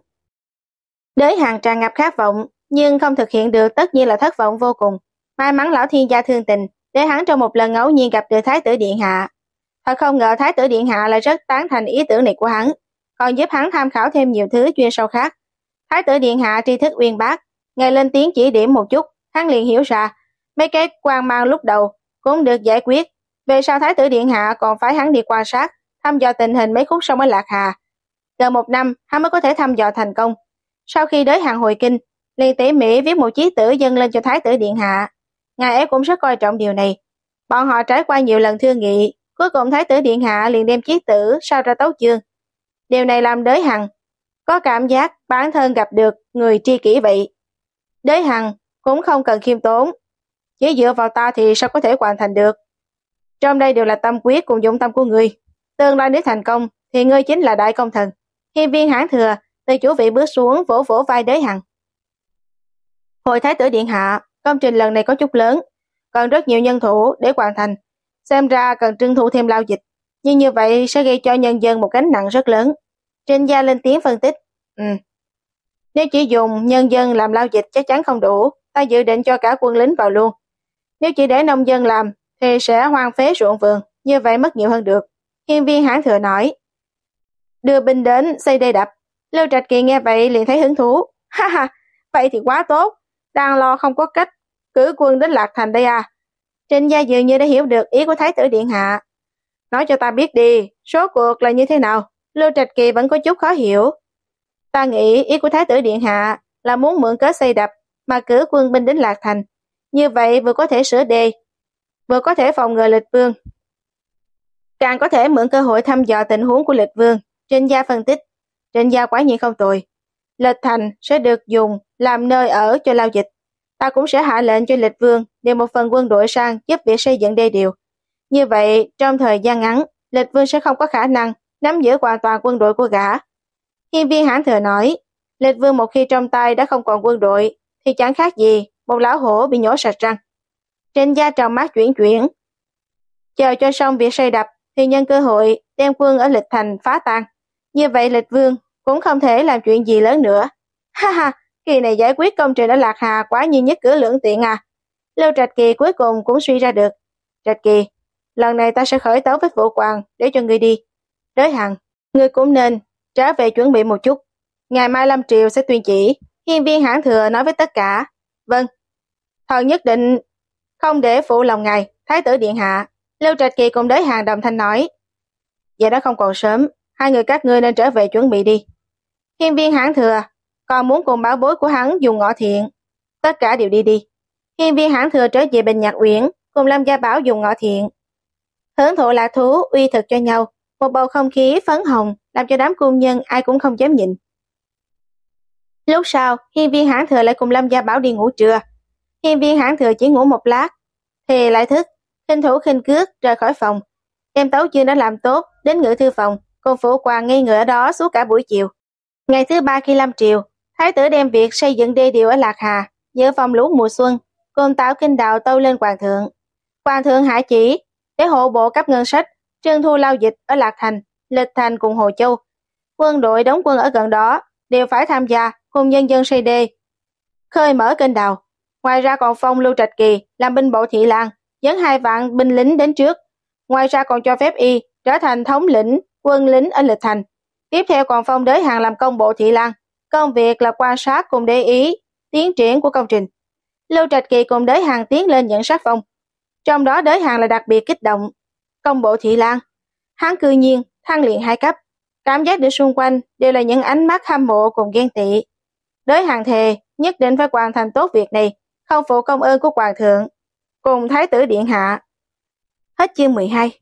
Đới Hằng tràn ngập khát vọng, nhưng không thực hiện được tất nhiên là thất vọng vô cùng. May mắn lão thiên gia thương tình, để hắn trong một lần ngẫu nhiên gặp được Thái tử Điện Hạ. Thật không ngờ Thái tử Điện Hạ lại rất tán thành ý tưởng này của hắn, còn giúp hắn tham khảo thêm nhiều thứ chuyên sâu khác. Thái tử Điện Hạ tri thức uyên bác, ngài lên tiếng chỉ điểm một chút, hắn liền hiểu ra Mấy cái quan mang lúc đầu cũng được giải quyết, về sau Thái tử Điện Hạ còn phái hắn đi quan sát, thăm dò tình hình mấy khúc sông ở Lạc Hà. Gần một năm, hắn mới có thể thăm dò thành công. Sau khi đới hàng hồi kinh, liền tỉ mỉ viết một chí tử dâng lên cho Thái tử Điện Hạ. Ngài ấy cũng rất coi trọng điều này. Bọn họ trải qua nhiều lần thương nghị, cuối cùng Thái tử Điện Hạ liền đem chí tử sao ra tấu chương. Điều này làm Đới Hằng có cảm giác bản thân gặp được người tri kỷ vậy. Đới Hằng cũng không cần khiêm tốn, chỉ dựa vào ta thì sao có thể hoàn thành được. Trong đây đều là tâm quyết cùng dụng tâm của ngươi. Tương lai nếu thành công thì ngươi chính là đại công thần. Hiên viên Hãn Thừa từ chủ vị bước xuống vỗ vỗ vai Đới Hằng. Hồi Thái tử Điện Hạ, công trình lần này có chút lớn, còn rất nhiều nhân thủ để hoàn thành. Xem ra cần trưng thu thêm lao dịch, nhưng như vậy sẽ gây cho nhân dân một gánh nặng rất lớn. Trên gia lên tiếng phân tích. Ừ. Nếu chỉ dùng nhân dân làm lao dịch chắc chắn không đủ, ta dự định cho cả quân lính vào luôn. Nếu chỉ để nông dân làm thì sẽ hoang phế ruộng vườn, như vậy mất nhiều hơn được. Hiên viên Hãn Thừa nói. Đưa binh đến xây đê đập. Lưu Trạch Kỳ nghe vậy liền thấy hứng thú. Ha ha, vậy thì quá tốt. Đang lo không có cách cử quân đến Lạc Thành đây à. Trên gia dường như đã hiểu được ý của Thái tử Điện Hạ. Nói cho ta biết đi, số cuộc là như thế nào? Lưu Trạch Kỳ vẫn có chút khó hiểu. Ta nghĩ ý của Thái tử Điện Hạ là muốn mượn cớ xây đập mà cử quân binh đến Lạc Thành. Như vậy vừa có thể sửa đê, vừa có thể phòng ngừa Lịch Vương. Càng có thể mượn cơ hội thăm dò tình huống của Lịch Vương. Trên gia phân tích, trên gia quả nhiên không tồi. Lịch Thành sẽ được dùng làm nơi ở cho lao dịch. Ta cũng sẽ hạ lệnh cho Lịch Vương điều một phần quân đội sang giúp việc xây dựng đê điều. Như vậy, trong thời gian ngắn, Lịch Vương sẽ không có khả năng nắm giữ hoàn toàn quân đội của gã. Hiên viên Hãn Thừa nói, Lịch Vương một khi trong tay đã không còn quân đội, thì chẳng khác gì một lão hổ bị nhổ sạch răng. Trên gia tròng mắt chuyển chuyển. Chờ cho xong việc xây đập, thì nhân cơ hội đem quân ở Lịch Thành phá tan. Như vậy Lịch Vương cũng không thể làm chuyện gì lớn nữa. Ha ha, kỳ này giải quyết công trình ở Lạc Hà quá như nhất cử lưỡng tiện à. Lưu Trạch Kỳ cuối cùng cũng suy ra được. Trạch Kỳ, lần này ta sẽ khởi tấu với Vũ Hoàng để cho ngươi đi. Đới Hằng, ngươi cũng nên trở về chuẩn bị một chút. Ngày mai Lâm Triều sẽ tuyên chỉ. Hiên viên Hãn Thừa nói với tất cả. Vâng, thần nhất định không để phụ lòng ngài, Thái tử Điện Hạ. Lưu Trạch Kỳ cùng Đới Hằng đồng thanh nói. Vậy đó không còn sớm, hai người các ngươi nên trở về chuẩn bị đi. Hiên viên Hãn Thừa còn muốn cùng bảo bối của hắn dùng ngọ thiện. Tất cả đều đi đi. Hiên viên Hãn Thừa trở về Bình Nhạc Uyển cùng Lâm Gia Bảo dùng ngọ thiện. Hưởng thụ lạc thú uy thực cho nhau, một bầu không khí phấn hồng làm cho đám cung nhân ai cũng không dám nhìn. Lúc sau, Hiên viên Hãn Thừa lại cùng Lâm Gia Bảo đi ngủ trưa. Hiên viên Hãn Thừa chỉ ngủ một lát, thì lại thức, khinh thủ khinh cước rời khỏi phòng. Đem tấu chương đã làm tốt đến ngự thư phòng, cùng Phủ Hoàng ngây người ở đó suốt cả buổi chiều. Ngày thứ ba khi Lâm Triều, Thái tử đem việc xây dựng đê điều ở Lạc Hà, giữa phòng lũ mùa xuân, cùng Tào Kinh Đào tâu lên Hoàng thượng. Hoàng thượng hạ chỉ để hộ bộ cấp ngân sách, trưng thu lao dịch ở Lạc Thành, Lịch Thành cùng Hồ Châu. Quân đội đóng quân ở gần đó đều phải tham gia cùng nhân dân xây đê, khơi mở kênh đào. Ngoài ra còn phong Lưu Trạch Kỳ làm binh bộ thị lang, dẫn hai vạn binh lính đến trước. Ngoài ra còn cho phép y trở thành thống lĩnh quân lính ở Lịch Thành. Tiếp theo còn phong Đới Hằng làm công bộ thị lang, công việc là quan sát cùng để ý tiến triển của công trình. Lưu Trạch Kỳ cùng Đới Hằng tiến lên nhận sát phong. Trong đó Đới Hằng là đặc biệt kích động. Công bộ thị lang, hắn cư nhiên thăng liền hai cấp, cảm giác được xung quanh đều là những ánh mắt hâm mộ cùng ghen tị. Đới Hằng thề nhất định phải hoàn thành tốt việc này, không phụ công ơn của Hoàng thượng cùng Thái tử Điện Hạ. Hết chương mười hai.